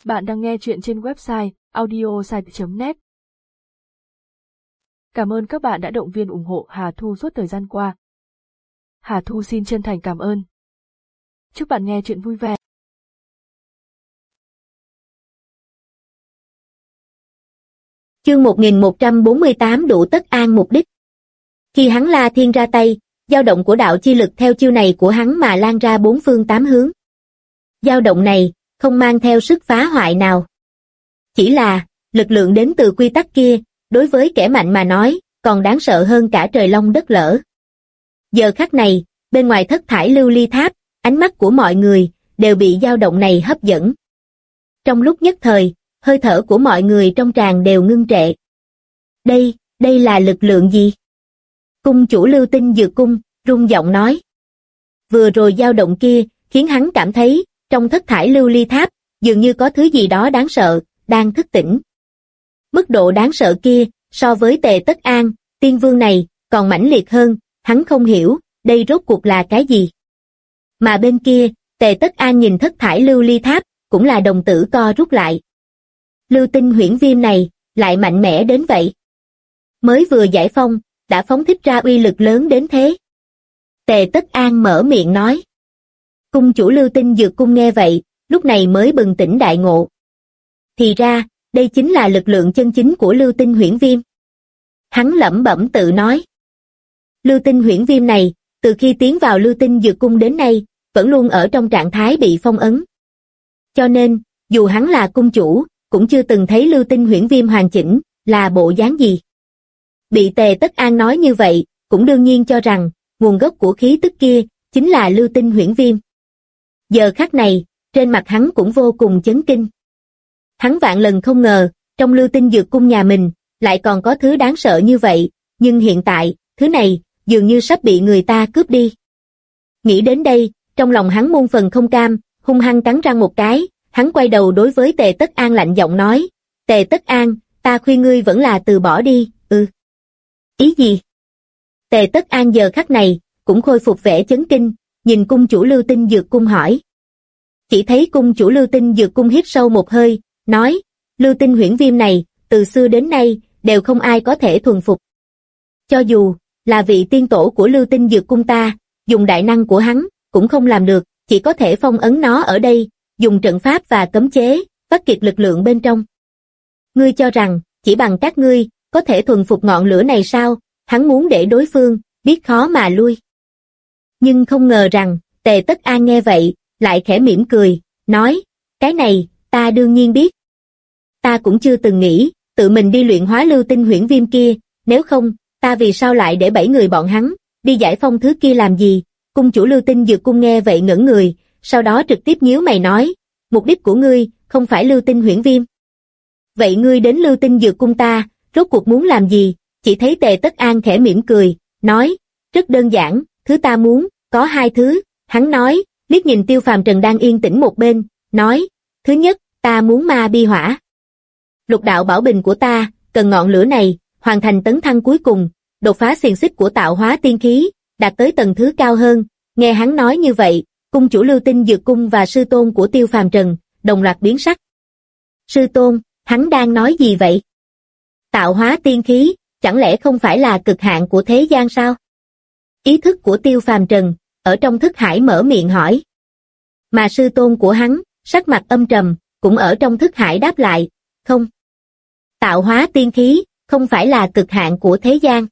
Bạn đang nghe chuyện trên website audiosite.net. Cảm ơn các bạn đã động viên ủng hộ Hà Thu suốt thời gian qua. Hà Thu xin chân thành cảm ơn. Chúc bạn nghe chuyện vui vẻ. Chương 1148 đủ tất an mục đích. Khi hắn La Thiên ra tay, dao động của đạo chi lực theo chiêu này của hắn mà lan ra bốn phương tám hướng. Dao động này không mang theo sức phá hoại nào. Chỉ là, lực lượng đến từ quy tắc kia, đối với kẻ mạnh mà nói, còn đáng sợ hơn cả trời long đất lở. Giờ khắc này, bên ngoài thất thải lưu ly tháp, ánh mắt của mọi người đều bị dao động này hấp dẫn. Trong lúc nhất thời, hơi thở của mọi người trong tràng đều ngưng trệ. Đây là lực lượng gì? Cung chủ Lưu Tinh Dược Cung, rung giọng nói. Vừa rồi dao động kia, khiến hắn cảm thấy, trong thất thải lưu ly tháp, dường như có thứ gì đó đáng sợ, đang thức tỉnh. Mức độ đáng sợ kia, so với Tề Tất An, tiên vương này, còn mãnh liệt hơn, hắn không hiểu, đây rốt cuộc là cái gì. Mà bên kia, Tề Tất An nhìn thất thải lưu ly tháp, cũng là đồng tử co rút lại. Lưu tinh huyễn viêm này, lại mạnh mẽ đến vậy. Mới vừa giải phong, đã phóng thích ra uy lực lớn đến thế. Tề Tất An mở miệng nói. Cung chủ Lưu Tinh Dược Cung nghe vậy, lúc này mới bừng tỉnh đại ngộ. Thì ra, đây chính là lực lượng chân chính của Lưu Tinh huyễn viêm. Hắn lẩm bẩm tự nói. Lưu Tinh huyễn viêm này, từ khi tiến vào Lưu Tinh Dược Cung đến nay, vẫn luôn ở trong trạng thái bị phong ấn. Cho nên, dù hắn là cung chủ, cũng chưa từng thấy Lưu Tinh huyễn viêm hoàn chỉnh, là bộ dáng gì. Bị Tề Tất An nói như vậy, cũng đương nhiên cho rằng, nguồn gốc của khí tức kia, chính là Lưu Tinh huyễn viêm. Giờ khắc này, trên mặt hắn cũng vô cùng chấn kinh. Hắn vạn lần không ngờ, trong Lưu Tinh Dược Cung nhà mình, lại còn có thứ đáng sợ như vậy, nhưng hiện tại, thứ này, dường như sắp bị người ta cướp đi. Nghĩ đến đây, trong lòng hắn muôn phần không cam, hung hăng cắn răng một cái, hắn quay đầu đối với Tề Tất An lạnh giọng nói, Tề Tất An, ta khuyên ngươi vẫn là từ bỏ đi, Ý gì? Tề Tất An giờ khắc này, cũng khôi phục vẻ chấn kinh, nhìn cung chủ Lưu Tinh Dược Cung hỏi. Chỉ thấy cung chủ Lưu Tinh Dược Cung hít sâu một hơi, nói, Lưu Tinh huyễn viêm này, từ xưa đến nay, đều không ai có thể thuần phục. Cho dù, là vị tiên tổ của Lưu Tinh Dược Cung ta, dùng đại năng của hắn, cũng không làm được, chỉ có thể phong ấn nó ở đây, dùng trận pháp và cấm chế, vắt kiệt lực lượng bên trong. Ngươi cho rằng, chỉ bằng các ngươi, có thể thuần phục ngọn lửa này sao? Hắn muốn để đối phương, biết khó mà lui. Nhưng không ngờ rằng, Tề Tất An nghe vậy, lại khẽ mỉm cười, nói, cái này, ta đương nhiên biết. Ta cũng chưa từng nghĩ, tự mình đi luyện hóa Lưu Tinh huyễn viêm kia, nếu không, ta vì sao lại để 7 người bọn hắn, đi giải phong thứ kia làm gì? Cung chủ Lưu Tinh Dược Cung nghe vậy ngẩn người, sau đó trực tiếp nhíu mày nói, mục đích của ngươi, không phải Lưu Tinh huyễn viêm. Vậy ngươi đến Lưu Tinh Dược Cung ta, rốt cuộc muốn làm gì? Chỉ thấy Tề Tất An khẽ mỉm cười, nói, rất đơn giản, thứ ta muốn, có 2 thứ, hắn nói, liếc nhìn Tiêu Phàm Trần đang yên tĩnh một bên, nói, thứ nhất, ta muốn ma bi hỏa. Lục đạo bảo bình của ta, cần ngọn lửa này, hoàn thành tấn thăng cuối cùng, đột phá xiềng xích của tạo hóa tiên khí, đạt tới tầng thứ cao hơn. Nghe hắn nói như vậy, cung chủ Lưu Tinh Dược Cung và sư tôn của Tiêu Phàm Trần, đồng loạt biến sắc. Sư tôn, hắn đang nói gì vậy? Tạo hóa tiên khí, chẳng lẽ không phải là cực hạn của thế gian sao? Ý thức của Tiêu Phàm Trần, ở trong thức hải mở miệng hỏi. Mà sư tôn của hắn, sắc mặt âm trầm, cũng ở trong thức hải đáp lại, không. Tạo hóa tiên khí, không phải là cực hạn của thế gian.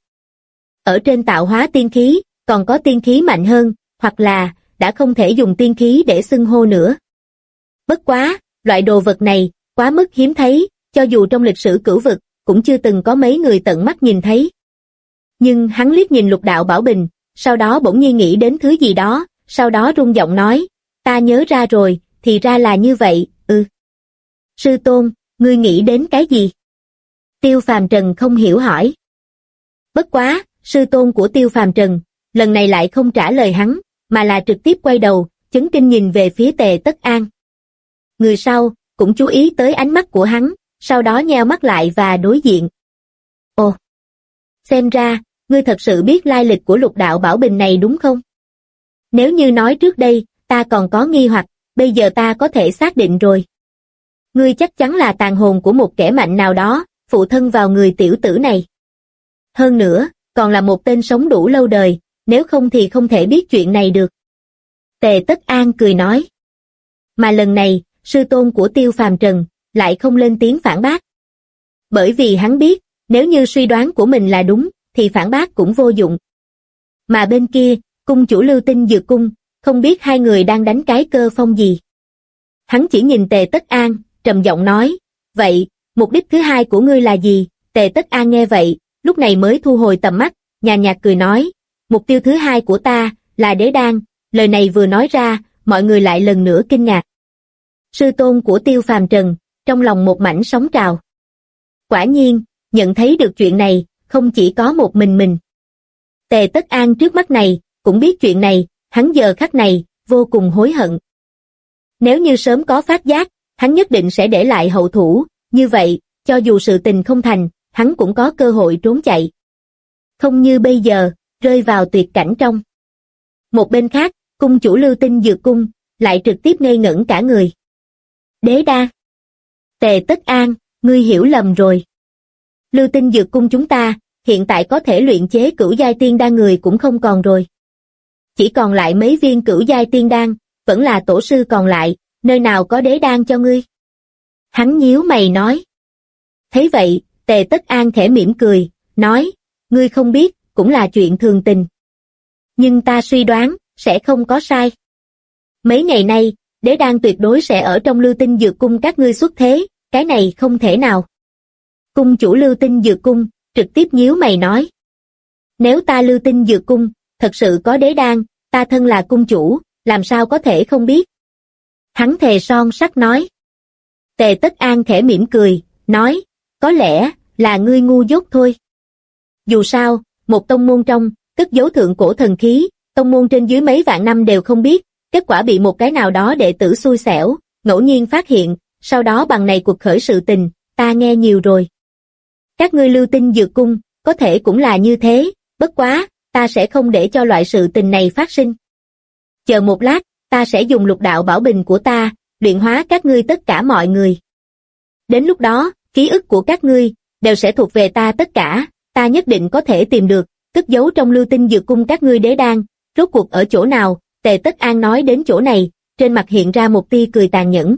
Ở trên tạo hóa tiên khí, còn có tiên khí mạnh hơn, hoặc là, đã không thể dùng tiên khí để xưng hô nữa. Bất quá, loại đồ vật này, quá mức hiếm thấy, cho dù trong lịch sử cửu vực, cũng chưa từng có mấy người tận mắt nhìn thấy. Nhưng hắn liếc nhìn Lục đạo bảo bình, sau đó bỗng nhiên nghĩ đến thứ gì đó, sau đó rung giọng nói, ta nhớ ra rồi, thì ra là như vậy, Sư tôn, ngươi nghĩ đến cái gì? Tiêu Phàm Trần không hiểu hỏi. Bất quá, sư tôn của Tiêu Phàm Trần, lần này lại không trả lời hắn, mà là trực tiếp quay đầu, chấn kinh nhìn về phía Tề Tất An. Người sau, cũng chú ý tới ánh mắt của hắn, sau đó nheo mắt lại và đối diện. Ồ, xem ra, ngươi thật sự biết lai lịch của lục đạo bảo bình này đúng không? Nếu như nói trước đây, ta còn có nghi hoặc, bây giờ ta có thể xác định rồi. Ngươi chắc chắn là tàn hồn của một kẻ mạnh nào đó, phụ thân vào người tiểu tử này. Hơn nữa, còn là một tên sống đủ lâu đời, nếu không thì không thể biết chuyện này được. Tề Tất An cười nói. Mà lần này, sư tôn của Tiêu Phàm Trần lại không lên tiếng phản bác. Bởi vì hắn biết, nếu như suy đoán của mình là đúng, thì phản bác cũng vô dụng. Mà bên kia, cung chủ Lưu Tinh Dược Cung, không biết hai người đang đánh cái cơ phong gì. Hắn chỉ nhìn Tề Tất An, trầm giọng nói, vậy, mục đích thứ hai của ngươi là gì? Tề Tất An nghe vậy, lúc này mới thu hồi tầm mắt, nhàn nhạt cười nói, mục tiêu thứ hai của ta, là đế đan. Lời này vừa nói ra, mọi người lại lần nữa kinh ngạc. Sư tôn của Tiêu Phàm Trần, trong lòng một mảnh sóng trào. Quả nhiên, nhận thấy được chuyện này, không chỉ có một mình. Tề Tất An trước mắt này, cũng biết chuyện này, hắn giờ khắc này, vô cùng hối hận. Nếu như sớm có phát giác, hắn nhất định sẽ để lại hậu thủ, như vậy, cho dù sự tình không thành, hắn cũng có cơ hội trốn chạy. Không như bây giờ, rơi vào tuyệt cảnh trong. Một bên khác, cung chủ Lưu Tinh Dược Cung, lại trực tiếp ngây ngẩn cả người. Đế đan. Tề Tất An, ngươi hiểu lầm rồi. Lưu Tinh Dược Cung chúng ta, hiện tại có thể luyện chế cửu giai tiên đan người cũng không còn rồi. Chỉ còn lại mấy viên cửu giai tiên đan, vẫn là tổ sư còn lại, nơi nào có đế đan cho ngươi. Hắn nhíu mày nói. Thấy vậy, Tề Tất An khẽ mỉm cười, nói, ngươi không biết, cũng là chuyện thường tình. Nhưng ta suy đoán, sẽ không có sai. Mấy ngày nay, đế đan tuyệt đối sẽ ở trong Lưu Tinh Dược Cung các ngươi xuất thế, cái này không thể nào. Cung chủ Lưu Tinh Dược Cung, trực tiếp nhíu mày nói. Nếu ta Lưu Tinh Dược Cung, thật sự có đế đan, ta thân là cung chủ, làm sao có thể không biết. Hắn thề son sắt nói. Tề Tất An khẽ mỉm cười, nói, có lẽ, là ngươi ngu dốt thôi. Dù sao, một tông môn trong, cất giấu thượng cổ thần khí, tông môn trên dưới mấy vạn năm đều không biết, kết quả bị một cái nào đó đệ tử xui xẻo, ngẫu nhiên phát hiện, sau đó bằng này cuộc khởi sự tình, ta nghe nhiều rồi. Các ngươi Lưu Tinh Dược Cung, có thể cũng là như thế, bất quá, ta sẽ không để cho loại sự tình này phát sinh. Chờ một lát, ta sẽ dùng lục đạo bảo bình của ta, luyện hóa các ngươi tất cả mọi người. Đến lúc đó, ký ức của các ngươi, đều sẽ thuộc về ta tất cả, ta nhất định có thể tìm được, cất giấu trong Lưu Tinh Dược Cung các ngươi đế đan, rốt cuộc ở chỗ nào. Tề Tất An nói đến chỗ này, trên mặt hiện ra một tia cười tàn nhẫn.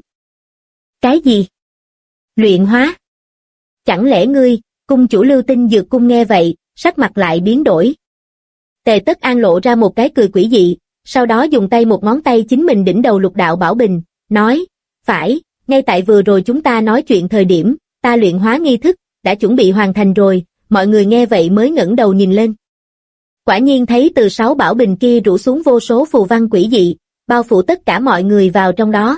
Cái gì? Luyện hóa? Chẳng lẽ ngươi, cung chủ Lưu Tinh Dược Cung nghe vậy, sắc mặt lại biến đổi. Tề Tất An lộ ra một cái cười quỷ dị, sau đó dùng tay một ngón tay chính mình đỉnh đầu lục đạo bảo bình, nói, phải, ngay tại vừa rồi chúng ta nói chuyện thời điểm, ta luyện hóa nghi thức, đã chuẩn bị hoàn thành rồi, mọi người nghe vậy mới ngẩng đầu nhìn lên. Quả nhiên thấy từ 6 bảo bình kia rủ xuống vô số phù văn quỷ dị, bao phủ tất cả mọi người vào trong đó.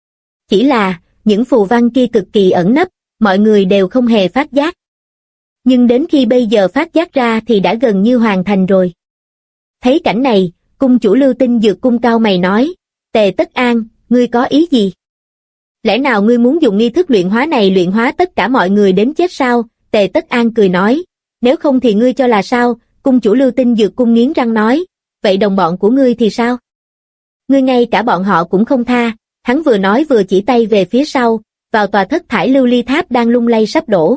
Chỉ là, những phù văn kia cực kỳ ẩn nấp, mọi người đều không hề phát giác. Nhưng đến khi bây giờ phát giác ra thì đã gần như hoàn thành rồi. Thấy cảnh này, cung chủ Lưu Tinh Dược Cung cao mày nói, Tề Tất An, ngươi có ý gì? Lẽ nào ngươi muốn dùng nghi thức luyện hóa này luyện hóa tất cả mọi người đến chết sao? Tề Tất An cười nói, nếu không thì ngươi cho là sao? Cung chủ Lưu Tinh Dược Cung nghiến răng nói, vậy đồng bọn của ngươi thì sao? Ngươi ngay cả bọn họ cũng không tha. Hắn vừa nói vừa chỉ tay về phía sau, vào tòa thất thải lưu ly tháp đang lung lay sắp đổ.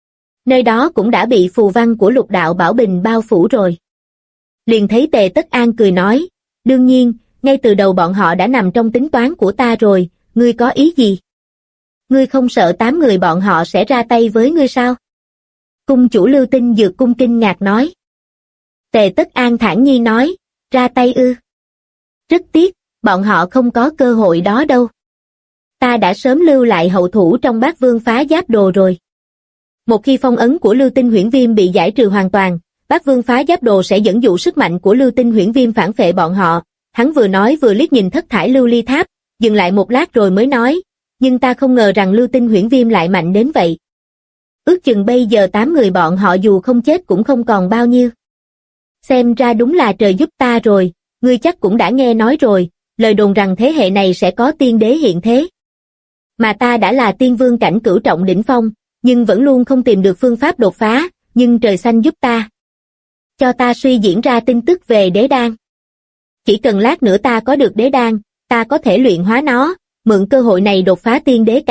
Nơi đó cũng đã bị phù văn của lục đạo bảo bình bao phủ rồi. Liền thấy Tề Tất An cười nói, đương nhiên, ngay từ đầu bọn họ đã nằm trong tính toán của ta rồi, ngươi có ý gì? Ngươi không sợ 8 người bọn họ sẽ ra tay với ngươi sao? Cung chủ Lưu Tinh Dược Cung kinh ngạc nói. Tề Tất An thản nhiên nói, ra tay ư? Rất tiếc, bọn họ không có cơ hội đó đâu. Ta đã sớm lưu lại hậu thủ trong Bát Vương Phá Giáp Đồ rồi. Một khi phong ấn của Lưu Tinh Huyễn Viêm bị giải trừ hoàn toàn, Bát Vương Phá Giáp Đồ sẽ dẫn dụ sức mạnh của Lưu Tinh Huyễn Viêm phản phệ bọn họ. Hắn vừa nói vừa liếc nhìn thất thải lưu ly tháp, dừng lại một lát rồi mới nói, nhưng ta không ngờ rằng Lưu Tinh Huyễn Viêm lại mạnh đến vậy. Ước chừng bây giờ 8 người bọn họ dù không chết cũng không còn bao nhiêu. Xem ra đúng là trời giúp ta rồi, ngươi chắc cũng đã nghe nói rồi, lời đồn rằng thế hệ này sẽ có tiên đế hiện thế. Mà ta đã là tiên vương cảnh cửu trọng đỉnh phong, nhưng vẫn luôn không tìm được phương pháp đột phá, nhưng trời xanh giúp ta. Cho ta suy diễn ra tin tức về đế đan. Chỉ cần lát nữa ta có được đế đan, ta có thể luyện hóa nó, mượn cơ hội này đột phá tiên đế cảnh,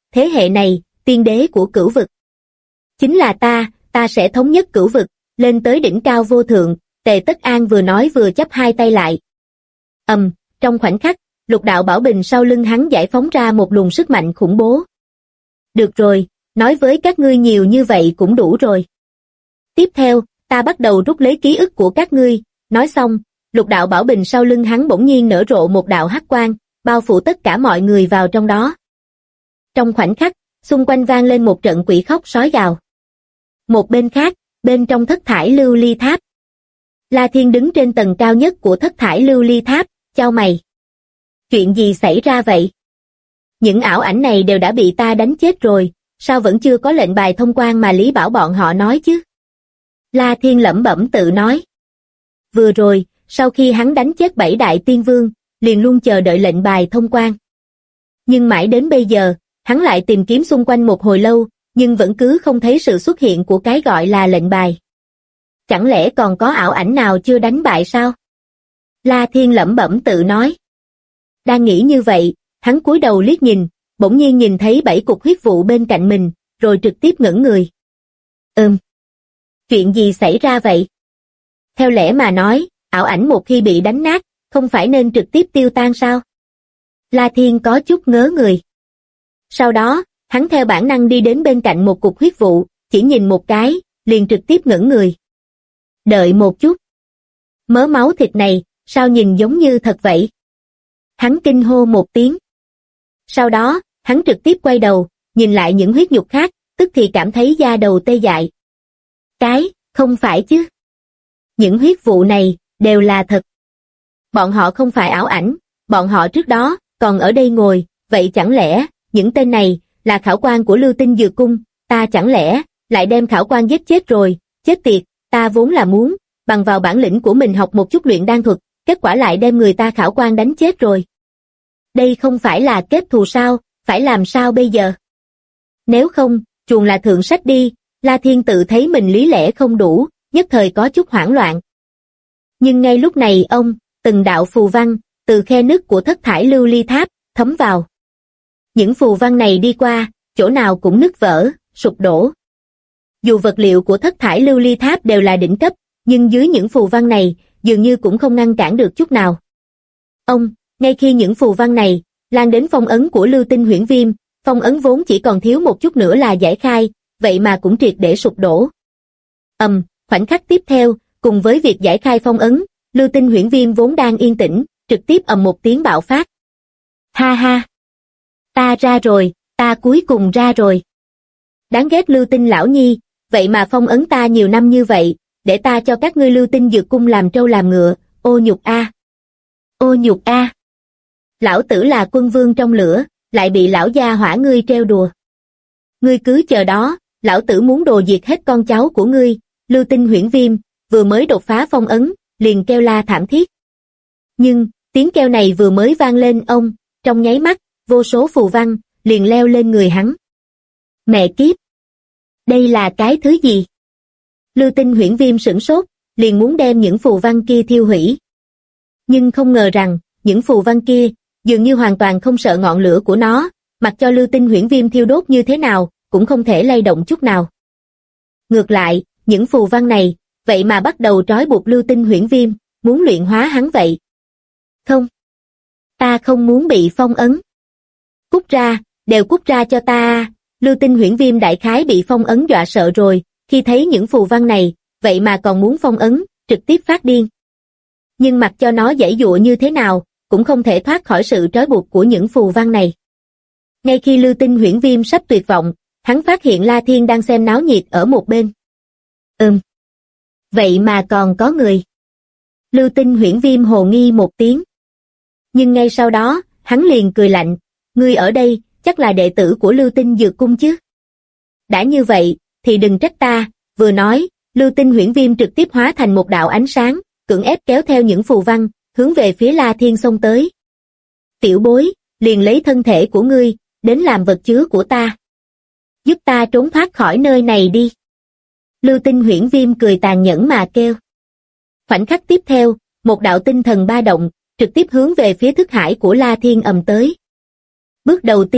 thế hệ này, tiên đế của cửu vực. Chính là ta sẽ thống nhất cửu vực, lên tới đỉnh cao vô thượng, Tề Tất An vừa nói vừa chắp hai tay lại. Trong khoảnh khắc, lục đạo bảo bình sau lưng hắn giải phóng ra một luồng sức mạnh khủng bố. Được rồi, nói với các ngươi nhiều như vậy cũng đủ rồi. Tiếp theo, ta bắt đầu rút lấy ký ức của các ngươi, nói xong, lục đạo bảo bình sau lưng hắn bỗng nhiên nở rộ một đạo hắc quang, bao phủ tất cả mọi người vào trong đó. Trong khoảnh khắc, xung quanh vang lên một trận quỷ khóc sói gào. Một bên khác, bên trong thất thải lưu ly tháp. La Thiên đứng trên tầng cao nhất của thất thải lưu ly tháp, chau mày. Chuyện gì xảy ra vậy? Những ảo ảnh này đều đã bị ta đánh chết rồi, sao vẫn chưa có lệnh bài thông quan mà Lý Bảo bọn họ nói chứ? La Thiên lẩm bẩm tự nói. Vừa rồi, sau khi hắn đánh chết 7 đại tiên vương, liền luôn chờ đợi lệnh bài thông quan. Nhưng mãi đến bây giờ, hắn lại tìm kiếm xung quanh một hồi lâu, nhưng vẫn cứ không thấy sự xuất hiện của cái gọi là lệnh bài. Chẳng lẽ còn có ảo ảnh nào chưa đánh bại sao? La Thiên lẩm bẩm tự nói. Đang nghĩ như vậy, hắn cúi đầu liếc nhìn, bỗng nhiên nhìn thấy 7 cục huyết vụ bên cạnh mình, rồi trực tiếp ngẩn người. Chuyện gì xảy ra vậy? Theo lẽ mà nói, ảo ảnh một khi bị đánh nát, không phải nên trực tiếp tiêu tan sao? La Thiên có chút ngớ người. Sau đó, hắn theo bản năng đi đến bên cạnh một cục huyết vụ, chỉ nhìn một cái, liền trực tiếp ngẩn người. Đợi một chút. Mớ máu thịt này, sao nhìn giống như thật vậy? Hắn kinh hô một tiếng. Sau đó, hắn trực tiếp quay đầu, nhìn lại những huyết nhục khác, tức thì cảm thấy da đầu tê dại. Không phải chứ. Những huyết vụ này, đều là thật. Bọn họ không phải ảo ảnh, bọn họ trước đó, còn ở đây ngồi, vậy chẳng lẽ, những tên này, là khảo quan của Lưu Tinh Dược Cung, ta chẳng lẽ, lại đem khảo quan giết chết rồi, chết tiệt, ta vốn là muốn, bằng vào bản lĩnh của mình học một chút luyện đan thuật, kết quả lại đem người ta khảo quan đánh chết rồi. Đây không phải là kết thù sao, phải làm sao bây giờ? Nếu không, chuồn là thượng sách đi, La Thiên tự thấy mình lý lẽ không đủ, nhất thời có chút hoảng loạn. Nhưng ngay lúc này từng đạo phù văn, từ khe nứt của thất thải lưu ly tháp, thấm vào. Những phù văn này đi qua, chỗ nào cũng nứt vỡ, sụp đổ. Dù vật liệu của thất thải lưu ly tháp đều là đỉnh cấp, nhưng dưới những phù văn này, dường như cũng không ngăn cản được chút nào. Ngay khi những phù văn này, lan đến phong ấn của Lưu Tinh Huyễn Viêm, phong ấn vốn chỉ còn thiếu một chút nữa là giải khai, vậy mà cũng triệt để sụp đổ. Khoảnh khắc tiếp theo, cùng với việc giải khai phong ấn, Lưu Tinh Huyễn Viêm vốn đang yên tĩnh, trực tiếp một tiếng bạo phát. Ha ha! Ta ra rồi, ta cuối cùng ra rồi. Đáng ghét Lưu Tinh lão nhi, vậy mà phong ấn ta nhiều năm như vậy, để ta cho các ngươi Lưu Tinh Dược Cung làm trâu làm ngựa, ô nhục a! Ô nhục a! Lão tử là quân vương trong lửa, lại bị lão gia hỏa ngươi trêu đùa. Ngươi cứ chờ đó, lão tử muốn đồ diệt hết con cháu của ngươi. Lưu Tinh Huyễn Viêm vừa mới đột phá phong ấn, liền kêu la thảm thiết. Nhưng, tiếng kêu này vừa mới vang lên trong nháy mắt, vô số phù văn, liền leo lên người hắn. Mẹ kiếp! Đây là cái thứ gì? Lưu Tinh Huyễn Viêm sửng sốt, liền muốn đem những phù văn kia thiêu hủy. Nhưng không ngờ rằng, những phù văn kia, dường như hoàn toàn không sợ ngọn lửa của nó, mặc cho Lưu Tinh Huyễn Viêm thiêu đốt như thế nào, cũng không thể lay động chút nào. Ngược lại, những phù văn này, vậy mà bắt đầu trói buộc Lưu Tinh Huyễn Viêm, muốn luyện hóa hắn vậy. Không! Ta không muốn bị phong ấn. Cút ra, đều cút ra cho ta. Lưu Tinh Huyễn Viêm đại khái bị phong ấn dọa sợ rồi, khi thấy những phù văn này, vậy mà còn muốn phong ấn, trực tiếp phát điên. Nhưng mặc cho nó giãy giụa như thế nào, cũng không thể thoát khỏi sự trói buộc của những phù văn này. Ngay khi Lưu Tinh Huyễn Viêm sắp tuyệt vọng, hắn phát hiện La Thiên đang xem náo nhiệt ở một bên. Vậy mà còn có người. Lưu Tinh Huyễn Viêm hồ nghi một tiếng. Nhưng ngay sau đó, hắn liền cười lạnh, ngươi ở đây, chắc là đệ tử của Lưu Tinh Dược Cung chứ. Đã như vậy, thì đừng trách ta, vừa nói, Lưu Tinh Huyễn Viêm trực tiếp hóa thành một đạo ánh sáng, cưỡng ép kéo theo những phù văn, hướng về phía La Thiên xông tới. Tiểu bối, liền lấy thân thể của ngươi, đến làm vật chứa của ta. Giúp ta trốn thoát khỏi nơi này đi. Lưu Tinh Huyễn Viêm cười tàn nhẫn mà kêu. Khoảnh khắc tiếp theo, một đạo tinh thần ba động, trực tiếp hướng về phía thức hải của La Thiên ầm tới. Bước đầu tiên,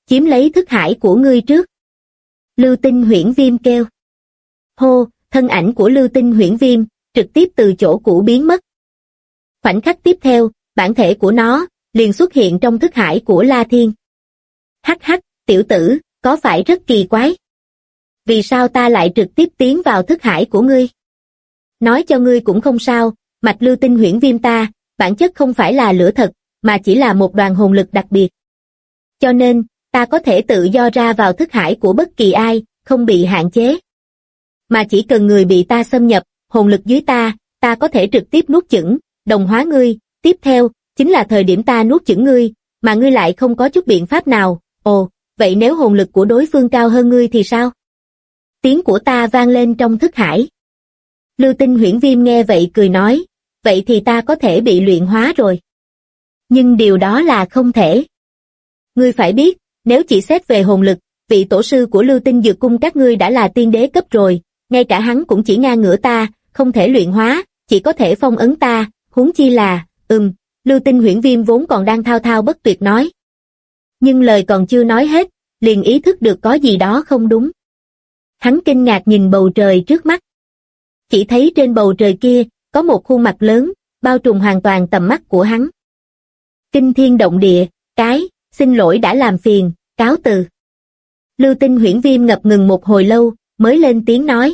chiếm lấy thức hải của ngươi trước. Lưu Tinh Huyễn Viêm kêu. Hô, thân ảnh của Lưu Tinh Huyễn Viêm, trực tiếp từ chỗ cũ biến mất. Khoảnh khắc tiếp theo, bản thể của nó, liền xuất hiện trong thức hải của La Thiên. Hắc hắc, tiểu tử, có phải rất kỳ quái? Vì sao ta lại trực tiếp tiến vào thức hải của ngươi? Nói cho ngươi cũng không sao, mạch Lưu Tinh Huyễn Viêm ta, bản chất không phải là lửa thật, mà chỉ là một đoàn hồn lực đặc biệt. Cho nên, ta có thể tự do ra vào thức hải của bất kỳ ai, không bị hạn chế. Mà chỉ cần người bị ta xâm nhập, hồn lực dưới ta có thể trực tiếp nuốt chửng, đồng hóa ngươi, tiếp theo, chính là thời điểm ta nuốt chửng ngươi, mà ngươi lại không có chút biện pháp nào. Ồ, vậy nếu hồn lực của đối phương cao hơn ngươi thì sao? Tiếng của ta vang lên trong thức hải. Lưu Tinh Huyễn Viêm nghe vậy cười nói, vậy thì ta có thể bị luyện hóa rồi. Nhưng điều đó là không thể. Ngươi phải biết, nếu chỉ xét về hồn lực, vị tổ sư của Lưu Tinh Dược Cung các ngươi đã là tiên đế cấp rồi, ngay cả hắn cũng chỉ ngang ngửa ta, không thể luyện hóa, chỉ có thể phong ấn ta, huống chi là, Lưu Tinh Huyễn Viêm vốn còn đang thao thao bất tuyệt nói. Nhưng lời còn chưa nói hết, liền ý thức được có gì đó không đúng. Hắn kinh ngạc nhìn bầu trời trước mắt. Chỉ thấy trên bầu trời kia, có một khuôn mặt lớn, bao trùm hoàn toàn tầm mắt của hắn. Kinh thiên động địa, xin lỗi đã làm phiền, cáo từ. Lưu Tinh Huyễn Viêm ngập ngừng một hồi lâu, mới lên tiếng nói.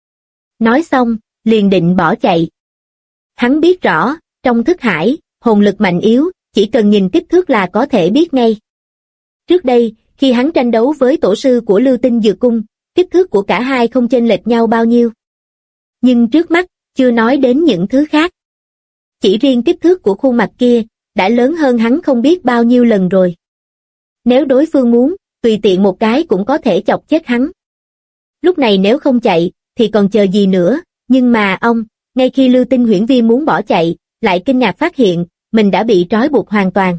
Nói xong, liền định bỏ chạy. Hắn biết rõ, trong thức hải, hồn lực mạnh yếu, chỉ cần nhìn kích thước là có thể biết ngay. Trước đây, khi hắn tranh đấu với tổ sư của Lưu Tinh Dược Cung, kích thước của cả hai không chênh lệch nhau bao nhiêu. Nhưng trước mắt, chưa nói đến những thứ khác. Chỉ riêng kích thước của khuôn mặt kia, đã lớn hơn hắn không biết bao nhiêu lần rồi. Nếu đối phương muốn, tùy tiện một cái cũng có thể chọc chết hắn. Lúc này nếu không chạy, thì còn chờ gì nữa, nhưng mà ngay khi Lưu Tinh Huyễn Viêm muốn bỏ chạy, lại kinh ngạc phát hiện, mình đã bị trói buộc hoàn toàn.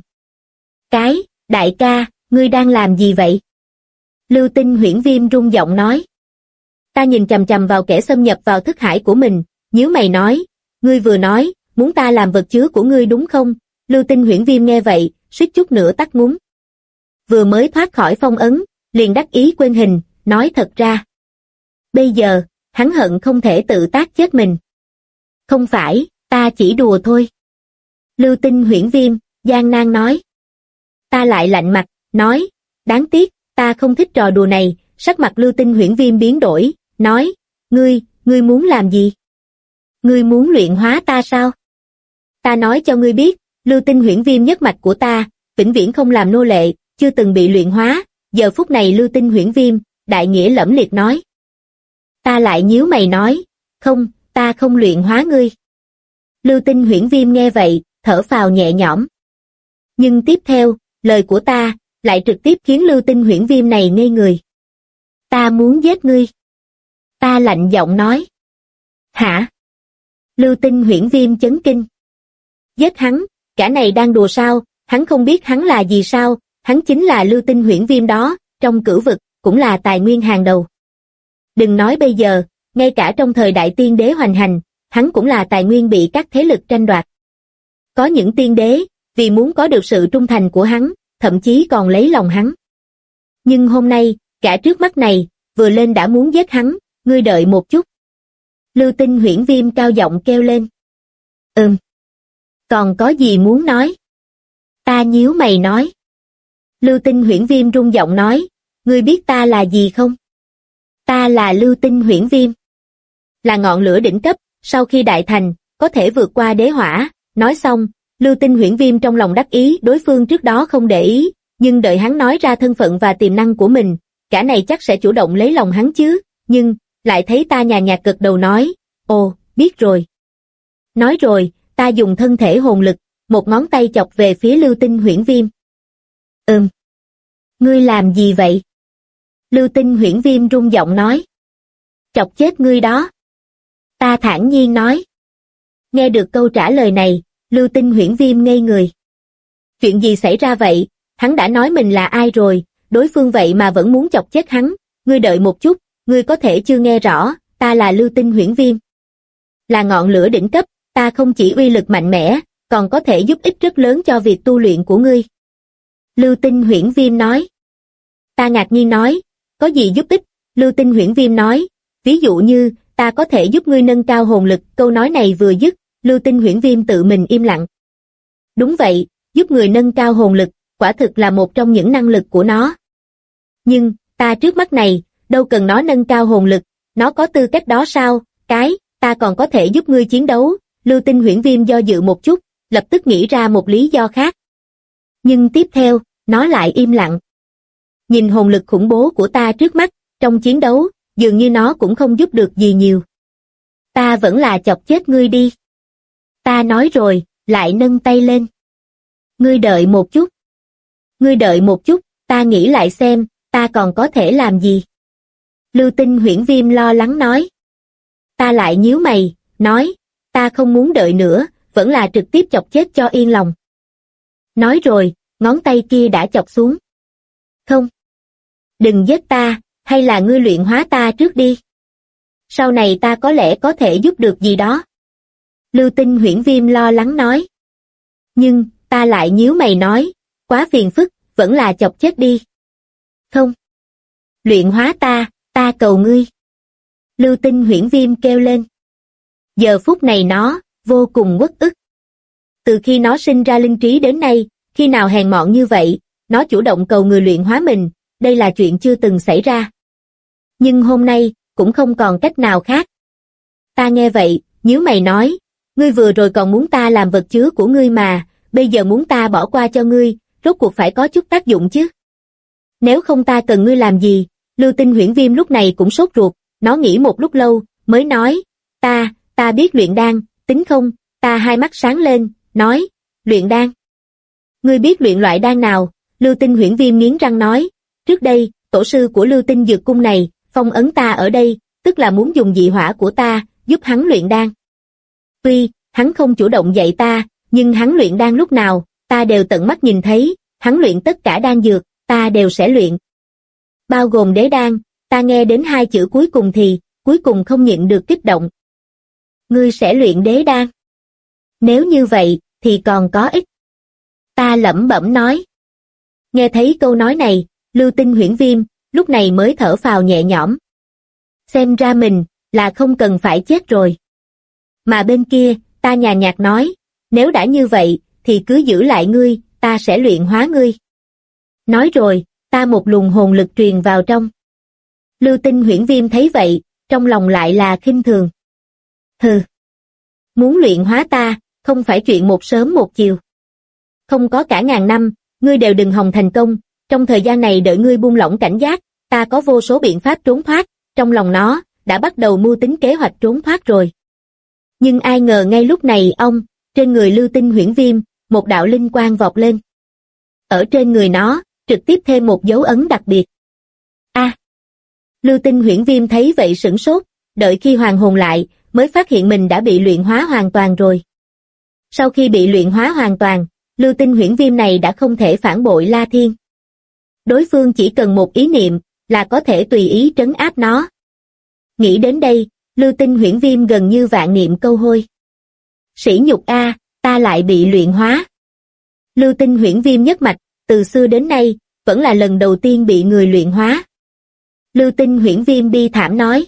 Đại ca, ngươi đang làm gì vậy? Lưu Tinh Huyễn Viêm rung giọng nói. Ta nhìn chằm chằm vào kẻ xâm nhập vào thức hải của mình, nhíu mày nói, ngươi vừa nói, muốn ta làm vật chứa của ngươi đúng không? Lưu Tinh Huyễn Viêm nghe vậy, suýt chút nữa tắt ngúm. Vừa mới thoát khỏi phong ấn, liền đắc ý quên hình, nói thật ra. Bây giờ, hắn hận không thể tự tác chết mình. Không phải, ta chỉ đùa thôi. Lưu Tinh Huyễn Viêm, gian nan nói. Ta lại lạnh mặt, nói, đáng tiếc, ta không thích trò đùa này. Sắc mặt Lưu Tinh Huyễn Viêm biến đổi, nói, ngươi muốn làm gì? Ngươi muốn luyện hóa ta sao? Ta nói cho ngươi biết, Lưu Tinh Huyễn Viêm nhất mạch của ta, vĩnh viễn không làm nô lệ, chưa từng bị luyện hóa. Giờ phút này Lưu Tinh Huyễn Viêm, đại nghĩa lẫm liệt nói. Ta lại nhíu mày nói, không, ta không luyện hóa ngươi. Lưu Tinh Huyễn Viêm nghe vậy, thở phào nhẹ nhõm. Nhưng tiếp theo, lời của ta, lại trực tiếp khiến Lưu Tinh Huyễn Viêm này ngây người. Ta muốn giết ngươi. Ta lạnh giọng nói. Hả? Lưu Tinh Huyễn Viêm chấn kinh. Giết hắn, cả này đang đùa sao, hắn không biết hắn là gì sao, hắn chính là Lưu Tinh Huyễn Viêm đó, trong cửu vực, cũng là tài nguyên hàng đầu. Đừng nói bây giờ, ngay cả trong thời đại tiên đế hoành hành, hắn cũng là tài nguyên bị các thế lực tranh đoạt. Có những tiên đế, vì muốn có được sự trung thành của hắn, thậm chí còn lấy lòng hắn. Nhưng hôm nay, cả trước mắt này, vừa lên đã muốn giết hắn, ngươi đợi một chút. Lưu Tinh Huyễn Viêm cao giọng kêu lên. Còn có gì muốn nói? Ta nhíu mày nói. Lưu Tinh Huyễn Viêm rung giọng nói, ngươi biết ta là gì không? Ta là Lưu Tinh Huyễn Viêm. Là ngọn lửa đỉnh cấp, sau khi đại thành, có thể vượt qua đế hỏa. Nói xong, Lưu Tinh Huyễn Viêm trong lòng đắc ý đối phương trước đó không để ý, nhưng đợi hắn nói ra thân phận và tiềm năng của mình, cả này chắc sẽ chủ động lấy lòng hắn chứ, nhưng, lại thấy ta nhàn nhạt gật đầu nói, ồ, biết rồi. Nói rồi, ta dùng thân thể hồn lực, một ngón tay chọc về phía Lưu Tinh Huyễn Viêm. Ngươi làm gì vậy? Lưu Tinh Huyễn Viêm rung giọng nói. Chọc chết ngươi đó. Ta thản nhiên nói. Nghe được câu trả lời này, Lưu Tinh Huyễn Viêm ngây người. Chuyện gì xảy ra vậy? Hắn đã nói mình là ai rồi, đối phương vậy mà vẫn muốn chọc chết hắn. Ngươi đợi một chút, ngươi có thể chưa nghe rõ, ta là Lưu Tinh Huyễn Viêm. Là ngọn lửa đỉnh cấp, ta không chỉ uy lực mạnh mẽ, còn có thể giúp ích rất lớn cho việc tu luyện của ngươi. Lưu Tinh Huyễn Viêm nói. Ta ngạc nhiên nói, có gì giúp ích? Lưu Tinh Huyễn Viêm nói, ví dụ như, ta có thể giúp ngươi nâng cao hồn lực. Câu nói này vừa dứt, Lưu Tinh Huyễn Viêm tự mình im lặng. Đúng vậy, giúp người nâng cao hồn lực, quả thực là một trong những năng lực của nó. Nhưng, ta trước mắt này, đâu cần nó nâng cao hồn lực, nó có tư cách đó sao? Ta còn có thể giúp ngươi chiến đấu. Lưu Tinh Huyễn Viêm do dự một chút, lập tức nghĩ ra một lý do khác. Nhưng tiếp theo, nó lại im lặng. Nhìn hồn lực khủng bố của ta trước mắt, trong chiến đấu, dường như nó cũng không giúp được gì nhiều. Ta vẫn là chọc chết ngươi đi. Ta nói rồi, lại nâng tay lên. Ngươi đợi một chút. Ngươi đợi một chút, ta nghĩ lại xem, ta còn có thể làm gì? Lưu Tinh Huyễn Viêm lo lắng nói. Ta lại nhíu mày, nói, ta không muốn đợi nữa, vẫn là trực tiếp chọc chết cho yên lòng. Nói rồi, ngón tay kia đã chọc xuống. Không. Đừng giết ta, hay là ngươi luyện hóa ta trước đi. Sau này ta có lẽ có thể giúp được gì đó. Lưu Tinh Huyễn Viêm lo lắng nói. Nhưng, ta lại nhíu mày nói, quá phiền phức, vẫn là chọc chết đi. Không. Luyện hóa ta cầu ngươi. Lưu Tinh Huyễn Viêm kêu lên. Giờ phút này nó, vô cùng uất ức. Từ khi nó sinh ra linh trí đến nay, khi nào hèn mọn như vậy, nó chủ động cầu người luyện hóa mình, đây là chuyện chưa từng xảy ra. Nhưng hôm nay, cũng không còn cách nào khác. Ta nghe vậy, nhíu mày nói, ngươi vừa rồi còn muốn ta làm vật chứa của ngươi mà, bây giờ muốn ta bỏ qua cho ngươi, rốt cuộc phải có chút tác dụng chứ. Nếu không ta cần ngươi làm gì? Lưu Tinh Huyễn Viêm lúc này cũng sốt ruột, nó nghĩ một lúc lâu, mới nói, ta biết luyện đan, tính không? Ta hai mắt sáng lên, nói, luyện đan. Ngươi biết luyện loại đan nào? Lưu Tinh Huyễn Viêm nghiến răng nói, trước đây, tổ sư của Lưu Tinh Dược Cung này, phong ấn ta ở đây, tức là muốn dùng dị hỏa của ta, giúp hắn luyện đan. Tuy, hắn không chủ động dạy ta, nhưng hắn luyện đan lúc nào, ta đều tận mắt nhìn thấy, hắn luyện tất cả đan dược, ta đều sẽ luyện. Bao gồm đế đan, ta nghe đến hai chữ cuối cùng thì, cuối cùng không nhịn được kích động. Ngươi sẽ luyện đế đan. Nếu như vậy, thì còn có ích. Ta lẩm bẩm nói. Nghe thấy câu nói này, Lưu Tinh Huyễn Viêm, lúc này mới thở phào nhẹ nhõm. Xem ra mình, là không cần phải chết rồi. Mà bên kia, ta nhàn nhạt nói, nếu đã như vậy, thì cứ giữ lại ngươi, ta sẽ luyện hóa ngươi. Nói rồi, ta một luồng hồn lực truyền vào trong. Lưu Tinh Huyễn Viêm thấy vậy, trong lòng lại là khinh thường. Hừ. Muốn luyện hóa ta, không phải chuyện một sớm một chiều. Không có cả ngàn năm, ngươi đều đừng hòng thành công, trong thời gian này đợi ngươi buông lỏng cảnh giác, ta có vô số biện pháp trốn thoát, trong lòng nó, đã bắt đầu mưu tính kế hoạch trốn thoát rồi. Nhưng ai ngờ ngay lúc này trên người Lưu Tinh Huyễn Viêm, một đạo linh quang vọt lên. Ở trên người nó, trực tiếp thêm một dấu ấn đặc biệt. Lưu Tinh Huyễn Viêm thấy vậy sửng sốt, đợi khi hoàn hồn lại, mới phát hiện mình đã bị luyện hóa hoàn toàn rồi. Sau khi bị luyện hóa hoàn toàn, Lưu Tinh Huyễn Viêm này đã không thể phản bội La Thiên. Đối phương chỉ cần một ý niệm, là có thể tùy ý trấn áp nó. Nghĩ đến đây, Lưu Tinh Huyễn Viêm gần như vạn niệm câu hôi. Sỉ nhục a, ta lại bị luyện hóa. Lưu Tinh Huyễn Viêm nhất mạch, từ xưa đến nay, vẫn là lần đầu tiên bị người luyện hóa. Lưu Tinh Huyễn Viêm bi thảm nói.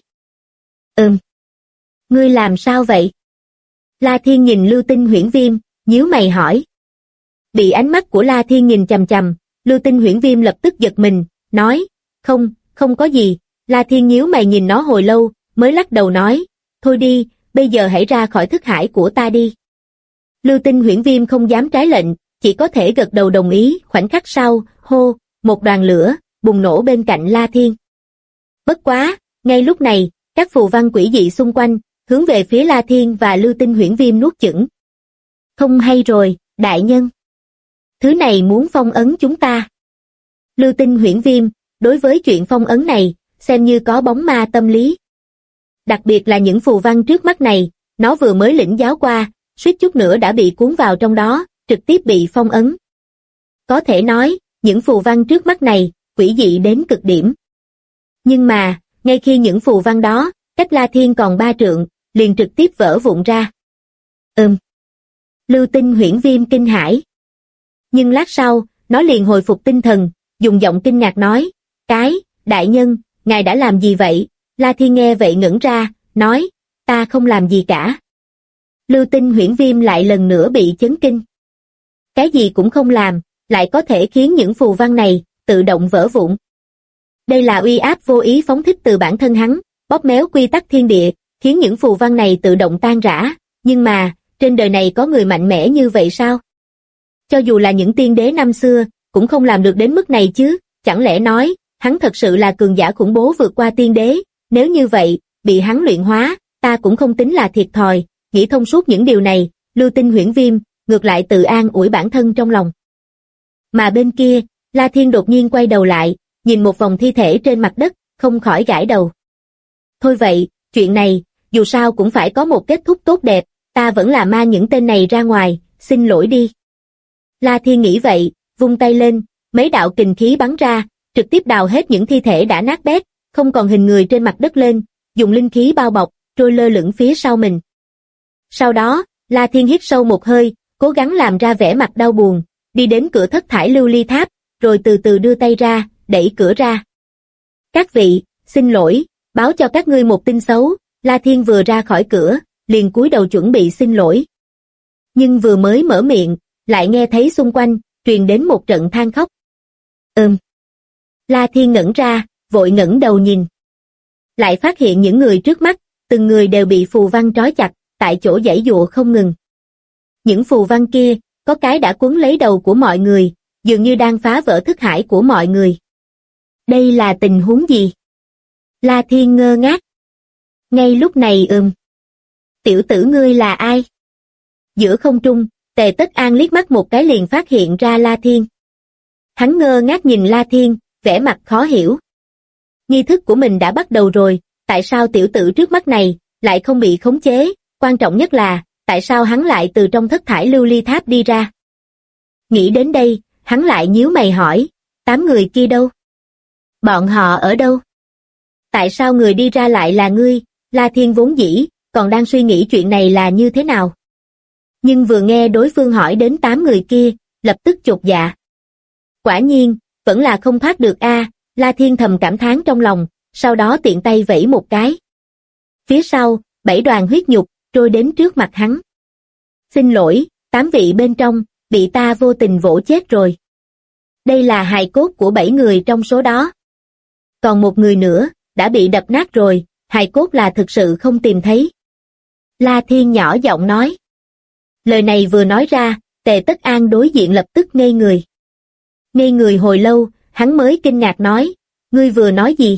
Ngươi làm sao vậy? La Thiên nhìn Lưu Tinh Huyễn Viêm, nhíu mày hỏi. Bị ánh mắt của La Thiên nhìn chằm chằm, Lưu Tinh Huyễn Viêm lập tức giật mình, nói, không có gì. La Thiên nhíu mày nhìn nó hồi lâu, mới lắc đầu nói, thôi đi, bây giờ hãy ra khỏi thức hải của ta đi. Lưu Tinh Huyễn Viêm không dám trái lệnh, chỉ có thể gật đầu đồng ý. Khoảnh khắc sau, một đoàn lửa bùng nổ bên cạnh La Thiên. Bất quá, ngay lúc này, các phù văn quỷ dị xung quanh, hướng về phía La Thiên và Lưu Tinh Huyễn Viêm nuốt chửng. Không hay rồi, đại nhân. Thứ này muốn phong ấn chúng ta. Lưu Tinh Huyễn Viêm, đối với chuyện phong ấn này, xem như có bóng ma tâm lý. Đặc biệt là những phù văn trước mắt này, nó vừa mới lĩnh giáo qua, suýt chút nữa đã bị cuốn vào trong đó, trực tiếp bị phong ấn. Có thể nói, những phù văn trước mắt này, quỷ dị đến cực điểm. Nhưng mà, ngay khi những phù văn đó, cách La Thiên còn 3 trượng, liền trực tiếp vỡ vụn ra. Lưu Tinh Huyễn Viêm kinh hãi. Nhưng lát sau, nó liền hồi phục tinh thần, dùng giọng kinh ngạc nói, Đại nhân, ngài đã làm gì vậy? La Thiên nghe vậy ngẩn ra, nói, ta không làm gì cả. Lưu Tinh Huyễn Viêm lại lần nữa bị chấn kinh. Cái gì cũng không làm, lại có thể khiến những phù văn này tự động vỡ vụn. Đây là uy áp vô ý phóng thích từ bản thân hắn, bóp méo quy tắc thiên địa, khiến những phù văn này tự động tan rã, nhưng mà, trên đời này có người mạnh mẽ như vậy sao? Cho dù là những tiên đế năm xưa, cũng không làm được đến mức này chứ, chẳng lẽ nói, hắn thật sự là cường giả khủng bố vượt qua tiên đế, nếu như vậy, bị hắn luyện hóa, ta cũng không tính là thiệt thòi, nghĩ thông suốt những điều này, Lưu Tinh Huyễn Viêm, ngược lại tự an ủi bản thân trong lòng. Mà bên kia, La Thiên đột nhiên quay đầu lại, nhìn một vòng thi thể trên mặt đất, không khỏi gãi đầu. Thôi vậy, chuyện này, dù sao cũng phải có một kết thúc tốt đẹp, ta vẫn là mang những tên này ra ngoài, xin lỗi đi. La Thiên nghĩ vậy, vung tay lên, mấy đạo kình khí bắn ra, trực tiếp đào hết những thi thể đã nát bét, không còn hình người trên mặt đất lên, dùng linh khí bao bọc, trôi lơ lửng phía sau mình. Sau đó, La Thiên hít sâu một hơi, cố gắng làm ra vẻ mặt đau buồn, đi đến cửa thất thải lưu ly tháp, rồi từ từ đưa tay ra, đẩy cửa ra. Các vị, xin lỗi, báo cho các ngươi một tin xấu, La Thiên vừa ra khỏi cửa, liền cúi đầu chuẩn bị xin lỗi. Nhưng vừa mới mở miệng, lại nghe thấy xung quanh, truyền đến một trận than khóc. La Thiên ngẩn ra, vội ngẩng đầu nhìn. Lại phát hiện những người trước mắt, từng người đều bị phù văn trói chặt, tại chỗ giãy giụa không ngừng. Những phù văn kia, có cái đã quấn lấy đầu của mọi người, dường như đang phá vỡ thức hải của mọi người. Đây là tình huống gì? La Thiên ngơ ngác. Ngay lúc này tiểu tử ngươi là ai? Giữa không trung, Tề Tất An liếc mắt một cái liền phát hiện ra La Thiên. Hắn ngơ ngác nhìn La Thiên, vẻ mặt khó hiểu. Nghi thức của mình đã bắt đầu rồi, tại sao tiểu tử trước mắt này lại không bị khống chế, quan trọng nhất là, tại sao hắn lại từ trong thất thải lưu ly tháp đi ra? Nghĩ đến đây, hắn lại nhíu mày hỏi, 8 người kia đâu? Bọn họ ở đâu? Tại sao người đi ra lại là ngươi? La Thiên vốn dĩ, còn đang suy nghĩ chuyện này là như thế nào. Nhưng vừa nghe đối phương hỏi đến 8 người kia, lập tức chột dạ. Quả nhiên, vẫn là không thoát được a. La Thiên thầm cảm thán trong lòng, sau đó tiện tay vẫy một cái. Phía sau, 7 đoàn huyết nhục, trôi đến trước mặt hắn. Xin lỗi, 8 vị bên trong, bị ta vô tình vỗ chết rồi. Đây là hài cốt của 7 người trong số đó. Còn một người nữa, đã bị đập nát rồi, hài cốt là thực sự không tìm thấy. La Thiên nhỏ giọng nói. Lời này vừa nói ra, Tề Tất An đối diện lập tức ngây người. Ngây người hồi lâu, hắn mới kinh ngạc nói, ngươi vừa nói gì?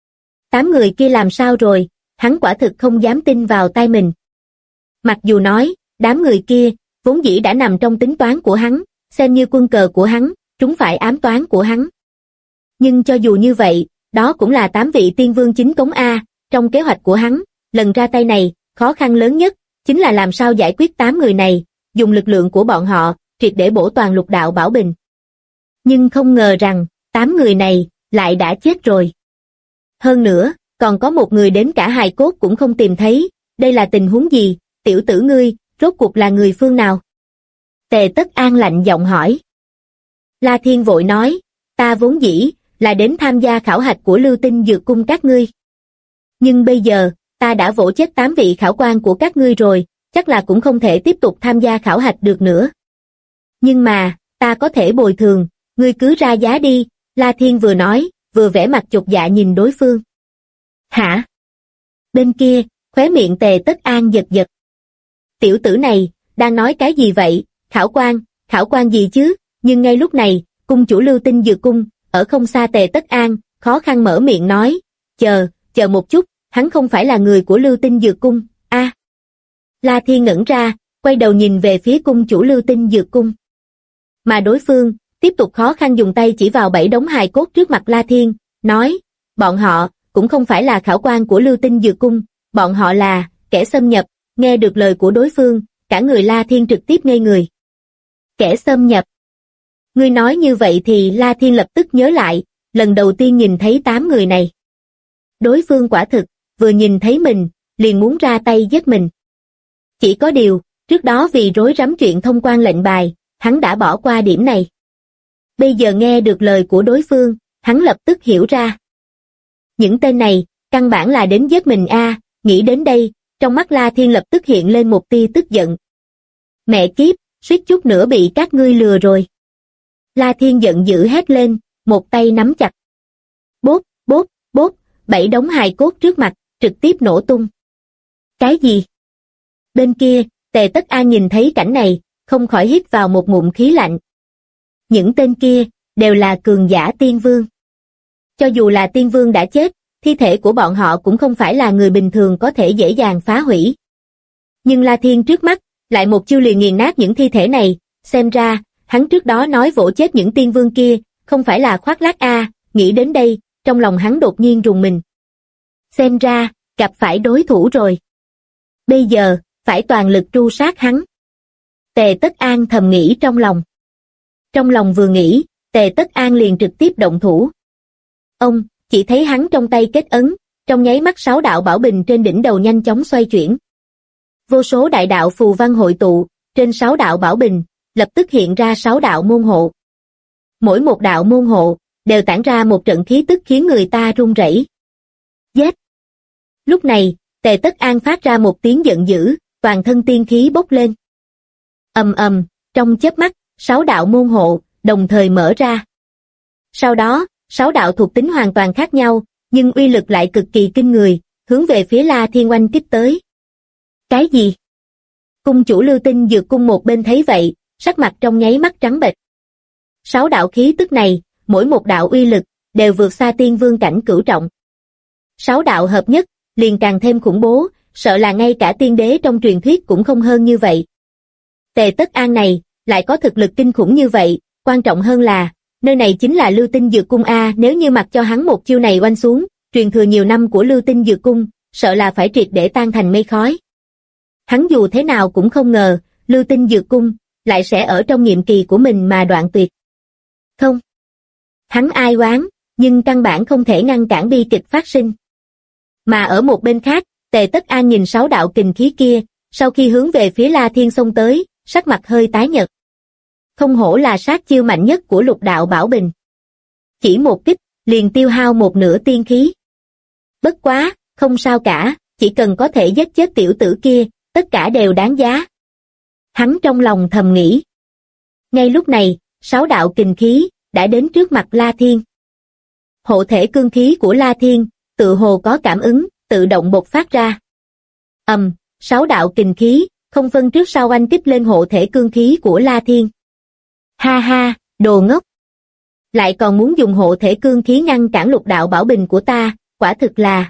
8 người kia làm sao rồi? Hắn quả thực không dám tin vào tai mình. Mặc dù nói, đám người kia, vốn dĩ đã nằm trong tính toán của hắn, xem như quân cờ của hắn, trúng phải ám toán của hắn. Nhưng cho dù như vậy, đó cũng là 8 vị tiên vương chính cống A, trong kế hoạch của hắn, lần ra tay này, khó khăn lớn nhất, chính là làm sao giải quyết 8 người này, dùng lực lượng của bọn họ, triệt để bổ toàn lục đạo bảo bình. Nhưng không ngờ rằng, 8 người này, lại đã chết rồi. Hơn nữa, còn có một người đến cả hài cốt cũng không tìm thấy, đây là tình huống gì, tiểu tử ngươi, rốt cuộc là người phương nào? Tề Tất An lạnh giọng hỏi. La Thiên vội nói, ta vốn dĩ, là đến tham gia khảo hạch của Lưu Tinh Dược Cung các ngươi. Nhưng bây giờ, ta đã vỗ chết 8 vị khảo quan của các ngươi rồi, chắc là cũng không thể tiếp tục tham gia khảo hạch được nữa. Nhưng mà, ta có thể bồi thường, ngươi cứ ra giá đi, La Thiên vừa nói, vừa vẻ mặt chột dạ nhìn đối phương. Hả? Bên kia, khóe miệng Tề Tất An giật giật. Tiểu tử này, đang nói cái gì vậy? Khảo quan gì chứ? Nhưng ngay lúc này, cung chủ Lưu Tinh Dược Cung, ở không xa Tề Tất An, khó khăn mở miệng nói, chờ một chút, hắn không phải là người của Lưu Tinh Dược Cung, a. La Thiên ngẩn ra, quay đầu nhìn về phía cung chủ Lưu Tinh Dược Cung. Mà đối phương, tiếp tục khó khăn dùng tay chỉ vào 7 đống hài cốt trước mặt La Thiên, nói, bọn họ, cũng không phải là khảo quan của Lưu Tinh Dược Cung, bọn họ là, kẻ xâm nhập, nghe được lời của đối phương, cả người La Thiên trực tiếp ngây người. Kẻ xâm nhập. Ngươi nói như vậy thì La Thiên lập tức nhớ lại, lần đầu tiên nhìn thấy 8 người này. Đối phương quả thực, vừa nhìn thấy mình, liền muốn ra tay giết mình. Chỉ có điều, trước đó vì rối rắm chuyện thông quan lệnh bài, hắn đã bỏ qua điểm này. Bây giờ nghe được lời của đối phương, hắn lập tức hiểu ra. Những tên này, căn bản là đến giết mình a. Nghĩ đến đây, trong mắt La Thiên lập tức hiện lên một tia tức giận. Mẹ kiếp, suýt chút nữa bị các ngươi lừa rồi. La Thiên giận dữ hét lên, một tay nắm chặt. Bốp, bốp, bốp, 7 đống hài cốt trước mặt, trực tiếp nổ tung. Cái gì? Bên kia, Tề Tất An nhìn thấy cảnh này, không khỏi hít vào một ngụm khí lạnh. Những tên kia, đều là cường giả tiên vương. Cho dù là tiên vương đã chết, thi thể của bọn họ cũng không phải là người bình thường có thể dễ dàng phá hủy. Nhưng La Thiên trước mắt, lại một chiêu liền nghiền nát những thi thể này, xem ra, hắn trước đó nói vỗ chết những tiên vương kia, không phải là khoác lác a. Nghĩ đến đây, trong lòng hắn đột nhiên rùng mình. Xem ra, gặp phải đối thủ rồi. Bây giờ, phải toàn lực tru sát hắn. Tề Tất An thầm nghĩ trong lòng. Trong lòng vừa nghĩ, Tề Tất An liền trực tiếp động thủ. Ông, chỉ thấy hắn trong tay kết ấn, trong nháy mắt 6 đạo bảo bình trên đỉnh đầu nhanh chóng xoay chuyển. Vô số đại đạo phù văn hội tụ, trên 6 đạo bảo bình, lập tức hiện ra 6 đạo môn hộ. Mỗi một đạo môn hộ, đều tản ra một trận khí tức khiến người ta run rẩy. Giết! Lúc này, Tề Tất An phát ra một tiếng giận dữ, toàn thân tiên khí bốc lên. Ầm ầm, trong chớp mắt, 6 đạo môn hộ, đồng thời mở ra. Sau đó, 6 đạo thuộc tính hoàn toàn khác nhau, nhưng uy lực lại cực kỳ kinh người, hướng về phía La Thiên oanh kích tới. Cái gì? Cung chủ Lưu Tinh Dược Cung một bên thấy vậy, sắc mặt trong nháy mắt trắng bệch. 6 đạo khí tức này, mỗi một đạo uy lực, đều vượt xa tiên vương cảnh cửu trọng. 6 đạo hợp nhất, liền càng thêm khủng bố, sợ là ngay cả tiên đế trong truyền thuyết cũng không hơn như vậy. Tề Tất An này, lại có thực lực kinh khủng như vậy, quan trọng hơn là, nơi này chính là Lưu Tinh Dược Cung a. Nếu như mặc cho hắn một chiêu này oanh xuống, truyền thừa nhiều năm của Lưu Tinh Dược Cung, sợ là phải triệt để tan thành mây khói. Hắn dù thế nào cũng không ngờ, Lưu Tinh Dược Cung, lại sẽ ở trong nhiệm kỳ của mình mà đoạn tuyệt. Không. Hắn ai oán, nhưng căn bản không thể ngăn cản bi kịch phát sinh. Mà ở một bên khác, Tề Tất An nhìn 6 đạo kình khí kia, sau khi hướng về phía La Thiên xông tới, sắc mặt hơi tái nhợt. Không hổ là sát chiêu mạnh nhất của lục đạo bảo bình. Chỉ một kích, liền tiêu hao một nửa tiên khí. Bất quá, không sao cả, chỉ cần có thể giết chết tiểu tử kia, tất cả đều đáng giá. Hắn trong lòng thầm nghĩ. Ngay lúc này, 6 đạo kình khí, đã đến trước mặt La Thiên. Hộ thể cương khí của La Thiên, tự hồ có cảm ứng, tự động bộc phát ra. 6 đạo kình khí, không phân trước sau oanh kích lên hộ thể cương khí của La Thiên. Ha ha, đồ ngốc. Lại còn muốn dùng hộ thể cương khí ngăn cản lục đạo bảo bình của ta, quả thực là,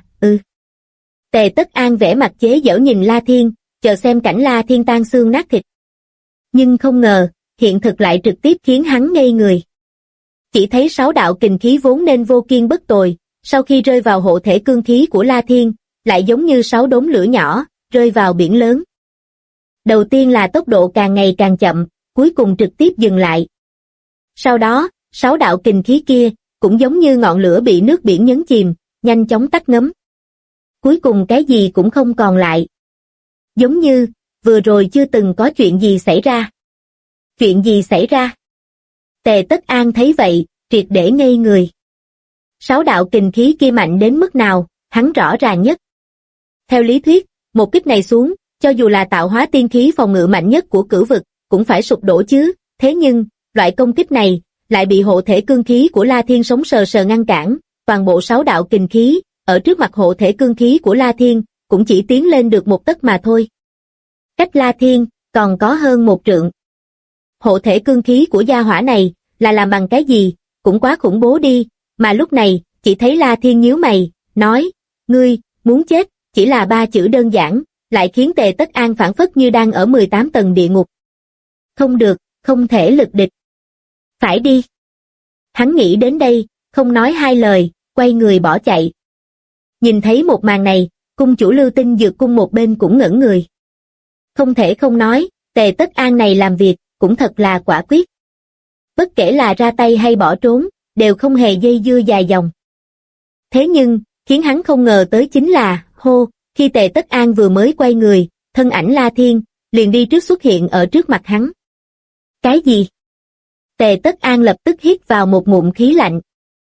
Tề Tất An vẻ mặt chế giễu nhìn La Thiên, chờ xem cảnh La Thiên tan xương nát thịt. Nhưng không ngờ, hiện thực lại trực tiếp khiến hắn ngây người. Chỉ thấy 6 đạo kình khí vốn nên vô kiên bất tồi, sau khi rơi vào hộ thể cương khí của La Thiên, lại giống như 6 đốm lửa nhỏ, rơi vào biển lớn. Đầu tiên là tốc độ càng ngày càng chậm, cuối cùng trực tiếp dừng lại. Sau đó, 6 đạo kình khí kia, cũng giống như ngọn lửa bị nước biển nhấn chìm, nhanh chóng tắt ngấm. Cuối cùng cái gì cũng không còn lại. Giống như, vừa rồi chưa từng có chuyện gì xảy ra. Chuyện gì xảy ra? Tề Tất An thấy vậy, triệt để ngây người. 6 đạo kình khí kia mạnh đến mức nào, hắn rõ ràng nhất. Theo lý thuyết, một kích này xuống, cho dù là tạo hóa tiên khí phòng ngự mạnh nhất của cửu vực, cũng phải sụp đổ chứ, thế nhưng, loại công kích này, lại bị hộ thể cương khí của La Thiên sống sờ sờ ngăn cản, toàn bộ 6 đạo kình khí, ở trước mặt hộ thể cương khí của La Thiên, cũng chỉ tiến lên được một tấc mà thôi. Cách La Thiên, còn có hơn 1 trượng. Hộ thể cương khí của gia hỏa này, là làm bằng cái gì, cũng quá khủng bố đi, mà lúc này, chỉ thấy La Thiên nhíu mày, nói, ngươi, muốn chết, chỉ là 3 chữ đơn giản, lại khiến Tề Tất An phảng phất như đang ở 18 tầng địa ngục. Không được, không thể lực địch. Phải đi. Hắn nghĩ đến đây, không nói hai lời, quay người bỏ chạy. Nhìn thấy một màn này, cung chủ Lưu Tinh Dược Cung một bên cũng ngẩn người. Không thể không nói, Tề Tất An này làm việc, cũng thật là quả quyết. Bất kể là ra tay hay bỏ trốn, đều không hề dây dưa dài dòng. Thế nhưng, khiến hắn không ngờ tới chính là, khi Tề Tất An vừa mới quay người, thân ảnh La Thiên, liền đi trước xuất hiện ở trước mặt hắn. Cái gì? Tề Tất An lập tức hít vào một ngụm khí lạnh.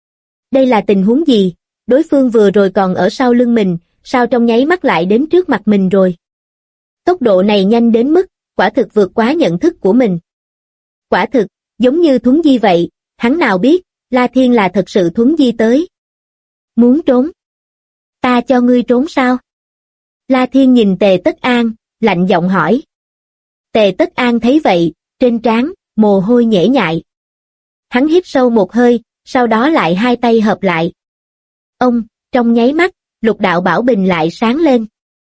Đây là tình huống gì? Đối phương vừa rồi còn ở sau lưng mình, sao trong nháy mắt lại đến trước mặt mình rồi? Tốc độ này nhanh đến mức, quả thực vượt quá nhận thức của mình. Quả thực, giống như Thuấn Di vậy, hắn nào biết, La Thiên là thật sự Thuấn Di tới. Muốn trốn? Ta cho ngươi trốn sao? La Thiên nhìn Tề Tất An, lạnh giọng hỏi. Tề Tất An thấy vậy, trên trán, mồ hôi nhễ nhại. Hắn hít sâu một hơi, sau đó lại hai tay hợp lại. Trong nháy mắt, lục đạo bảo bình lại sáng lên.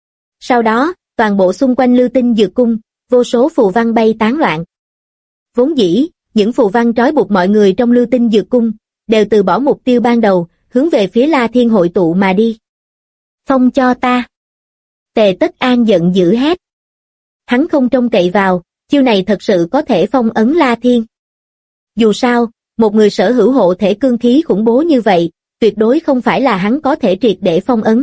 Sau đó, toàn bộ xung quanh Lưu Tinh Dược Cung, vô số phù văn bay tán loạn. Vốn dĩ, những phù văn trói buộc mọi người trong Lưu Tinh Dược Cung, đều từ bỏ mục tiêu ban đầu, hướng về phía La Thiên hội tụ mà đi. Phong cho ta! Tề Tất An giận dữ hét. Hắn không trông cậy vào, chiêu này thật sự có thể phong ấn La Thiên. Dù sao, một người sở hữu hộ thể cương khí khủng bố như vậy, tuyệt đối không phải là hắn có thể triệt để phong ấn.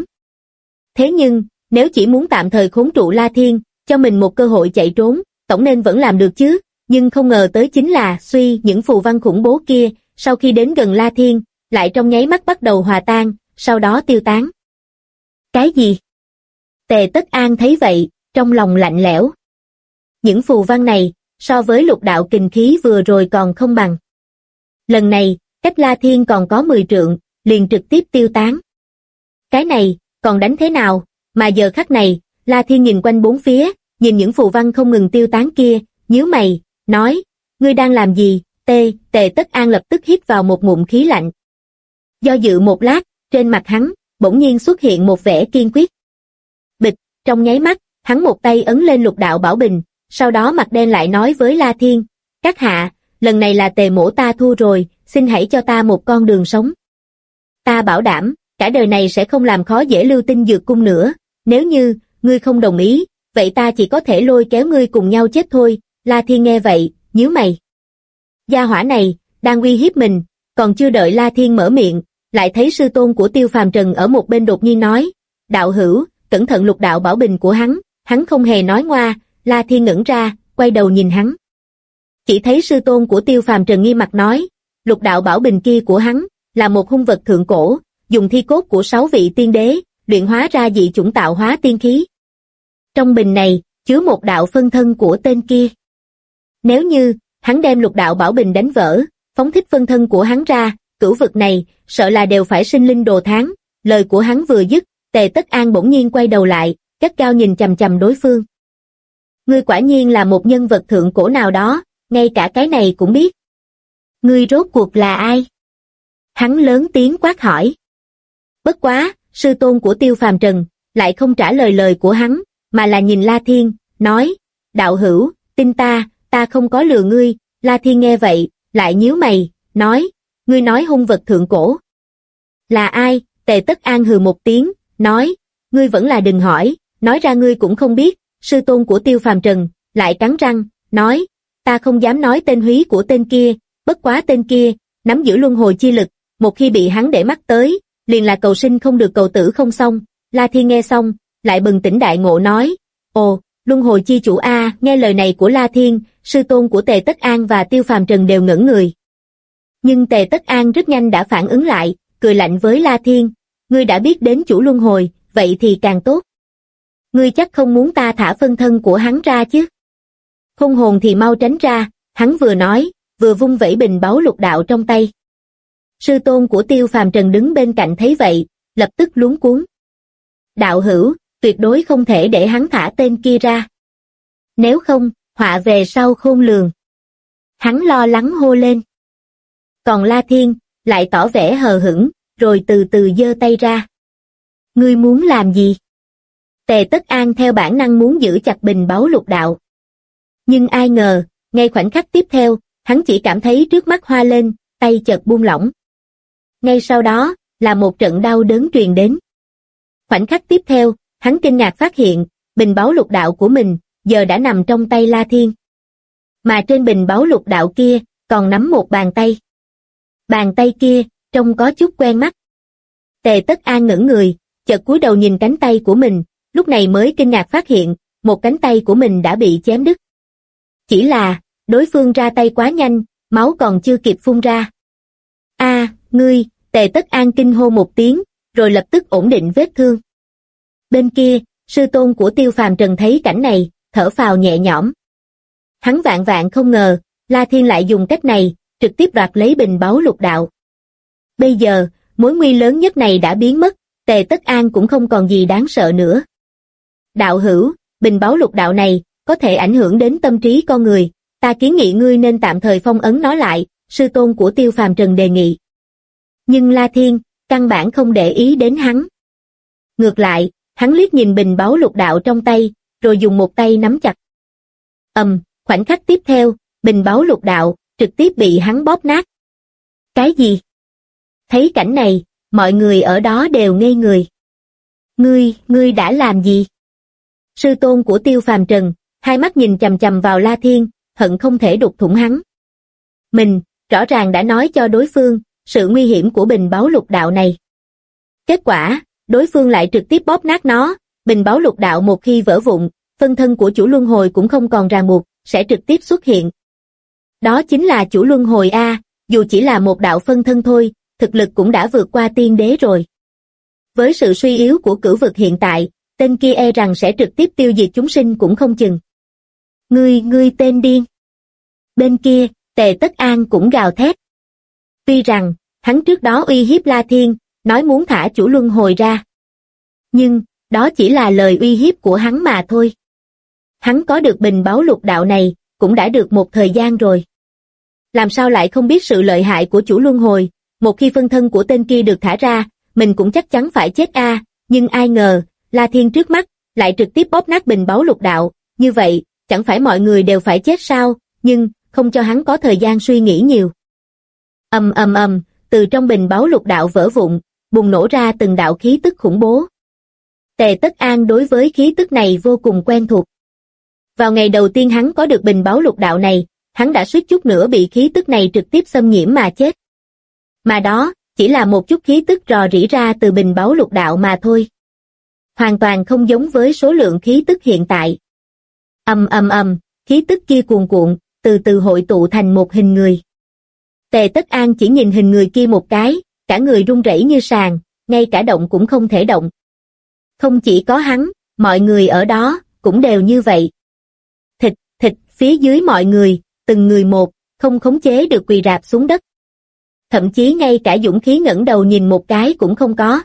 Thế nhưng, nếu chỉ muốn tạm thời khốn trụ La Thiên, cho mình một cơ hội chạy trốn, tổng nên vẫn làm được chứ, nhưng không ngờ tới chính là những phù văn khủng bố kia, sau khi đến gần La Thiên, lại trong nháy mắt bắt đầu hòa tan, sau đó tiêu tán. Cái gì? Tề Tất An thấy vậy, trong lòng lạnh lẽo. Những phù văn này, so với lục đạo kình khí vừa rồi còn không bằng. Lần này, cách La Thiên còn có 10 trượng, liền trực tiếp tiêu tán. Cái này, còn đánh thế nào? Mà giờ khắc này, La Thiên nhìn quanh bốn phía, nhìn những phù văn không ngừng tiêu tán kia, nhíu mày, nói, ngươi đang làm gì? Tề Tất An lập tức hít vào một ngụm khí lạnh. Do dự một lát, trên mặt hắn, bỗng nhiên xuất hiện một vẻ kiên quyết. Bịch, trong nháy mắt, hắn một tay ấn lên lục đạo bảo bình, sau đó mặt đen lại nói với La Thiên, các hạ, lần này là Tề mỗ ta thua rồi, xin hãy cho ta một con đường sống. Ta bảo đảm, cả đời này sẽ không làm khó dễ Lưu Tinh Dược Cung nữa, nếu như, ngươi không đồng ý, vậy ta chỉ có thể lôi kéo ngươi cùng nhau chết thôi. La Thiên nghe vậy, nhíu mày. Gia hỏa này, đang uy hiếp mình, còn chưa đợi La Thiên mở miệng, lại thấy sư tôn của Tiêu Phàm Trần ở một bên đột nhiên nói, đạo hữu, cẩn thận lục đạo bảo bình của hắn không hề nói ngoa. La Thiên ngẩn ra, quay đầu nhìn hắn. Chỉ thấy sư tôn của Tiêu Phàm Trần nghiêm mặt nói, lục đạo bảo bình kia của hắn, là một hung vật thượng cổ, dùng thi cốt của 6 vị tiên đế, luyện hóa ra dị chủng tạo hóa tiên khí. Trong bình này, chứa một đạo phân thân của tên kia. Nếu như, hắn đem lục đạo bảo bình đánh vỡ, phóng thích phân thân của hắn ra, cửu vực này, sợ là đều phải sinh linh đồ thán. Lời của hắn vừa dứt, Tề Tất An bỗng nhiên quay đầu lại, gắt gao nhìn chằm chằm đối phương. Ngươi quả nhiên là một nhân vật thượng cổ nào đó, ngay cả cái này cũng biết. Ngươi rốt cuộc là ai? Hắn lớn tiếng quát hỏi. Bất quá, sư tôn của Tiêu Phàm Trần, lại không trả lời lời của hắn, mà là nhìn La Thiên, nói, đạo hữu, tin ta không có lừa ngươi. La Thiên nghe vậy, lại nhíu mày, nói, ngươi nói hung vật thượng cổ. Là ai? Tề Tất An hừ một tiếng, nói, ngươi vẫn là đừng hỏi, nói ra ngươi cũng không biết. Sư tôn của Tiêu Phàm Trần, lại cắn răng, nói, ta không dám nói tên húy của tên kia, bất quá tên kia, nắm giữ luân hồi chi lực, một khi bị hắn để mắt tới, liền là cầu sinh không được cầu tử không xong. La Thiên nghe xong, lại bừng tỉnh đại ngộ nói, ồ, luân hồi chi chủ a. Nghe lời này của La Thiên, sư tôn của Tề Tất An và Tiêu Phàm Trần đều ngẩn người. Nhưng Tề Tất An rất nhanh đã phản ứng lại, cười lạnh với La Thiên, ngươi đã biết đến chủ luân hồi, vậy thì càng tốt. Ngươi chắc không muốn ta thả phân thân của hắn ra chứ? Hung hồn thì mau tránh ra, hắn vừa nói, vừa vung vẩy bình báu lục đạo trong tay. Sư tôn của Tiêu Phàm Trần đứng bên cạnh thấy vậy, lập tức luống cuống. Đạo hữu, tuyệt đối không thể để hắn thả tên kia ra. Nếu không, họa về sau khôn lường. Hắn lo lắng hô lên. Còn La Thiên, lại tỏ vẻ hờ hững, rồi từ từ giơ tay ra. Ngươi muốn làm gì? Tề Tất An theo bản năng muốn giữ chặt bình báu lục đạo. Nhưng ai ngờ, ngay khoảnh khắc tiếp theo, hắn chỉ cảm thấy trước mắt hoa lên, tay chợt buông lỏng. Ngay sau đó, là một trận đau đớn truyền đến. Khoảnh khắc tiếp theo, hắn kinh ngạc phát hiện, bình báu lục đạo của mình, giờ đã nằm trong tay La Thiên. Mà trên bình báu lục đạo kia, còn nắm một bàn tay. Bàn tay kia, trông có chút quen mắt. Tề Tất An ngẩn người, chợt cúi đầu nhìn cánh tay của mình, lúc này mới kinh ngạc phát hiện, một cánh tay của mình đã bị chém đứt. Chỉ là, đối phương ra tay quá nhanh, máu còn chưa kịp phun ra. Ngươi, Tề Tất An kinh hô một tiếng, rồi lập tức ổn định vết thương. Bên kia, sư tôn của Tiêu Phàm Trần thấy cảnh này, thở phào nhẹ nhõm. Hắn vạn vạn không ngờ, La Thiên lại dùng cách này, trực tiếp đoạt lấy bình báu lục đạo. Bây giờ, mối nguy lớn nhất này đã biến mất, Tề Tất An cũng không còn gì đáng sợ nữa. Đạo hữu, bình báu lục đạo này, có thể ảnh hưởng đến tâm trí con người, ta kiến nghị ngươi nên tạm thời phong ấn nó lại, sư tôn của Tiêu Phàm Trần đề nghị. Nhưng La Thiên, căn bản không để ý đến hắn. Ngược lại, hắn liếc nhìn bình báu lục đạo trong tay, rồi dùng một tay nắm chặt. Khoảnh khắc tiếp theo, bình báu lục đạo, trực tiếp bị hắn bóp nát. Cái gì? Thấy cảnh này, mọi người ở đó đều ngây người. Ngươi đã làm gì? Sư tôn của Tiêu Phàm Trần, hai mắt nhìn chằm chằm vào La Thiên, hận không thể đục thủng hắn. Mình, rõ ràng đã nói cho đối phương, sự nguy hiểm của bình báu lục đạo này. Kết quả, đối phương lại trực tiếp bóp nát nó, bình báu lục đạo một khi vỡ vụn, phân thân của chủ luân hồi cũng không còn ràng buộc, sẽ trực tiếp xuất hiện. Đó chính là chủ luân hồi A, dù chỉ là một đạo phân thân thôi, thực lực cũng đã vượt qua tiên đế rồi. Với sự suy yếu của cửu vực hiện tại, tên kia e rằng sẽ trực tiếp tiêu diệt chúng sinh cũng không chừng. Ngươi tên điên. Bên kia, Tề Tất An cũng gào thét. Tuy rằng, hắn trước đó uy hiếp La Thiên, nói muốn thả chủ luân hồi ra. Nhưng, đó chỉ là lời uy hiếp của hắn mà thôi. Hắn có được bình báu lục đạo này, cũng đã được một thời gian rồi. Làm sao lại không biết sự lợi hại của chủ luân hồi, một khi phân thân của tên kia được thả ra, mình cũng chắc chắn phải chết a. Nhưng ai ngờ, La Thiên trước mắt, lại trực tiếp bóp nát bình báu lục đạo, như vậy, chẳng phải mọi người đều phải chết sao, nhưng, không cho hắn có thời gian suy nghĩ nhiều. Từ trong bình báu lục đạo vỡ vụn, bùng nổ ra từng đạo khí tức khủng bố. Tề Tất An đối với khí tức này vô cùng quen thuộc. Vào ngày đầu tiên hắn có được bình báu lục đạo này, hắn đã suýt chút nữa bị khí tức này trực tiếp xâm nhiễm mà chết. Mà đó, chỉ là một chút khí tức rò rỉ ra từ bình báu lục đạo mà thôi. Hoàn toàn không giống với số lượng khí tức hiện tại. Khí tức kia cuồn cuộn, từ từ hội tụ thành một hình người. Tề Tất An chỉ nhìn hình người kia một cái, cả người run rẩy như sàn, ngay cả động cũng không thể động. Không chỉ có hắn, mọi người ở đó, cũng đều như vậy. Thịt, phía dưới mọi người, từng người một, không khống chế được quỳ rạp xuống đất. Thậm chí ngay cả dũng khí ngẩng đầu nhìn một cái cũng không có.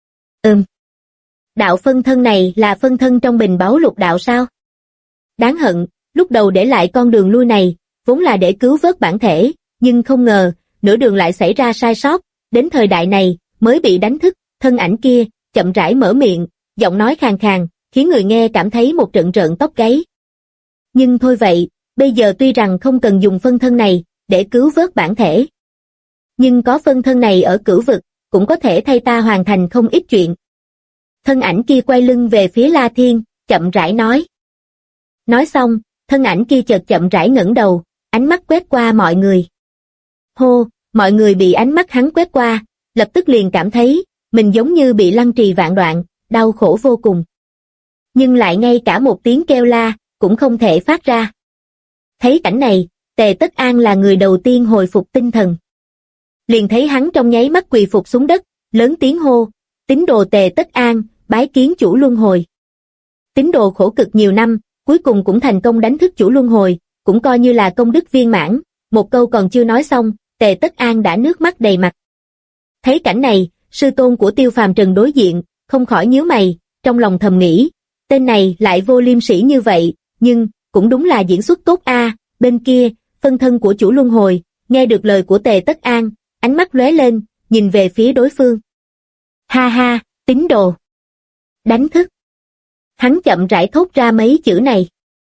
Đạo phân thân này là phân thân trong bình báu lục đạo sao? Đáng hận, lúc đầu để lại con đường lui này, vốn là để cứu vớt bản thể, nhưng không ngờ, nửa đường lại xảy ra sai sót, đến thời đại này, mới bị đánh thức, thân ảnh kia, chậm rãi mở miệng, giọng nói khàn khàn, khiến người nghe cảm thấy một trận rợn tóc gáy. Nhưng thôi vậy, bây giờ tuy rằng không cần dùng phân thân này, để cứu vớt bản thể. Nhưng có phân thân này ở cửu vực, cũng có thể thay ta hoàn thành không ít chuyện. Thân ảnh kia quay lưng về phía La Thiên, chậm rãi nói. Nói xong, thân ảnh kia chợt chậm rãi ngẩng đầu, ánh mắt quét qua mọi người. Hô, mọi người bị ánh mắt hắn quét qua, lập tức liền cảm thấy, mình giống như bị lăng trì vạn đoạn, đau khổ vô cùng. Nhưng lại ngay cả một tiếng kêu la, cũng không thể phát ra. Thấy cảnh này, Tề Tất An là người đầu tiên hồi phục tinh thần. Liền thấy hắn trong nháy mắt quỳ phục xuống đất, lớn tiếng hô, tín đồ Tề Tất An, bái kiến chủ luân hồi. Tín đồ khổ cực nhiều năm, cuối cùng cũng thành công đánh thức chủ luân hồi, cũng coi như là công đức viên mãn, một câu còn chưa nói xong, Tề Tất An đã nước mắt đầy mặt. Thấy cảnh này, sư tôn của Tiêu Phàm Trần đối diện, không khỏi nhíu mày, trong lòng thầm nghĩ, tên này lại vô liêm sỉ như vậy, nhưng, cũng đúng là diễn xuất tốt a. Bên kia, phân thân của chủ luân hồi, nghe được lời của Tề Tất An, ánh mắt lóe lên, nhìn về phía đối phương. Ha ha, tín đồ. Đánh thức. Hắn chậm rãi thốt ra mấy chữ này.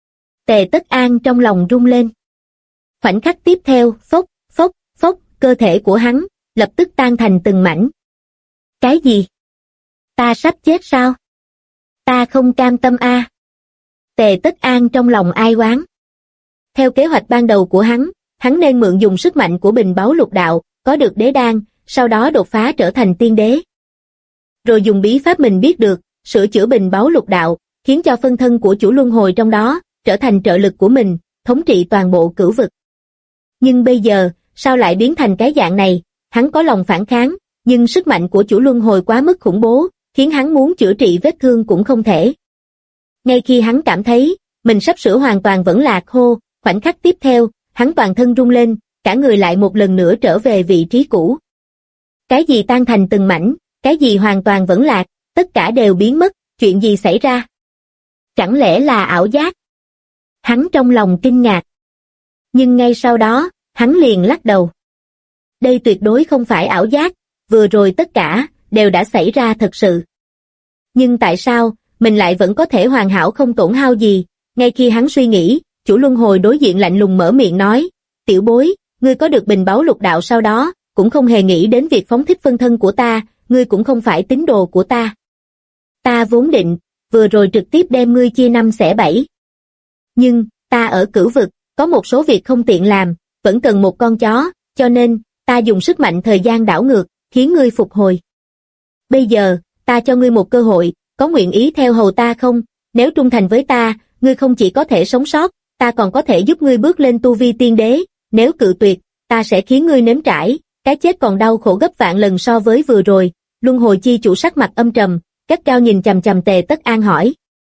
Tề Tất An trong lòng rung lên. Khoảnh khắc tiếp theo, phốc, cơ thể của hắn, lập tức tan thành từng mảnh. Cái gì? Ta sắp chết sao? Ta không cam tâm a. Tề Tất An trong lòng ai oán. Theo kế hoạch ban đầu của hắn nên mượn dùng sức mạnh của bình báu lục đạo, có được đế đan, sau đó đột phá trở thành tiên đế. Rồi dùng bí pháp mình biết được, sửa chữa bình báu lục đạo, khiến cho phân thân của chủ luân hồi trong đó, trở thành trợ lực của mình, thống trị toàn bộ cửu vực. Nhưng bây giờ, sao lại biến thành cái dạng này, hắn có lòng phản kháng, Nhưng sức mạnh của chủ luân hồi quá mức khủng bố, khiến hắn muốn chữa trị vết thương cũng không thể. Ngay khi hắn cảm thấy mình sắp sửa hoàn toàn vẫn lạc khoảnh khắc tiếp theo, hắn toàn thân rung lên, cả người lại một lần nữa trở về vị trí cũ. Cái gì tan thành từng mảnh, cái gì hoàn toàn vẫn lạc, tất cả đều biến mất, chuyện gì xảy ra? Chẳng lẽ là ảo giác? Hắn trong lòng kinh ngạc. Nhưng ngay sau đó, hắn liền lắc đầu. Đây tuyệt đối không phải ảo giác, vừa rồi tất cả đều đã xảy ra thật sự. Nhưng tại sao mình lại vẫn có thể hoàn hảo không tổn hao gì? Ngay khi hắn suy nghĩ, chủ luân hồi đối diện lạnh lùng mở miệng nói, tiểu bối, ngươi có được bình báu lục đạo sau đó, cũng không hề nghĩ đến việc phóng thích phân thân của ta, ngươi cũng không phải tín đồ của ta. Ta vốn định, vừa rồi trực tiếp đem ngươi chia năm xẻ bảy. Nhưng, ta ở cửu vực, có một số việc không tiện làm, vẫn cần một con chó, cho nên, ta dùng sức mạnh thời gian đảo ngược, khiến ngươi phục hồi. Bây giờ, ta cho ngươi một cơ hội, có nguyện ý theo hầu ta không? Nếu trung thành với ta, ngươi không chỉ có thể sống sót, ta còn có thể giúp ngươi bước lên tu vi tiên đế, nếu cự tuyệt, ta sẽ khiến ngươi nếm trải, cái chết còn đau khổ gấp vạn lần so với vừa rồi. Luân hồi chi chủ sắc mặt âm trầm, gắt cao nhìn chằm chằm Tề Tất An hỏi.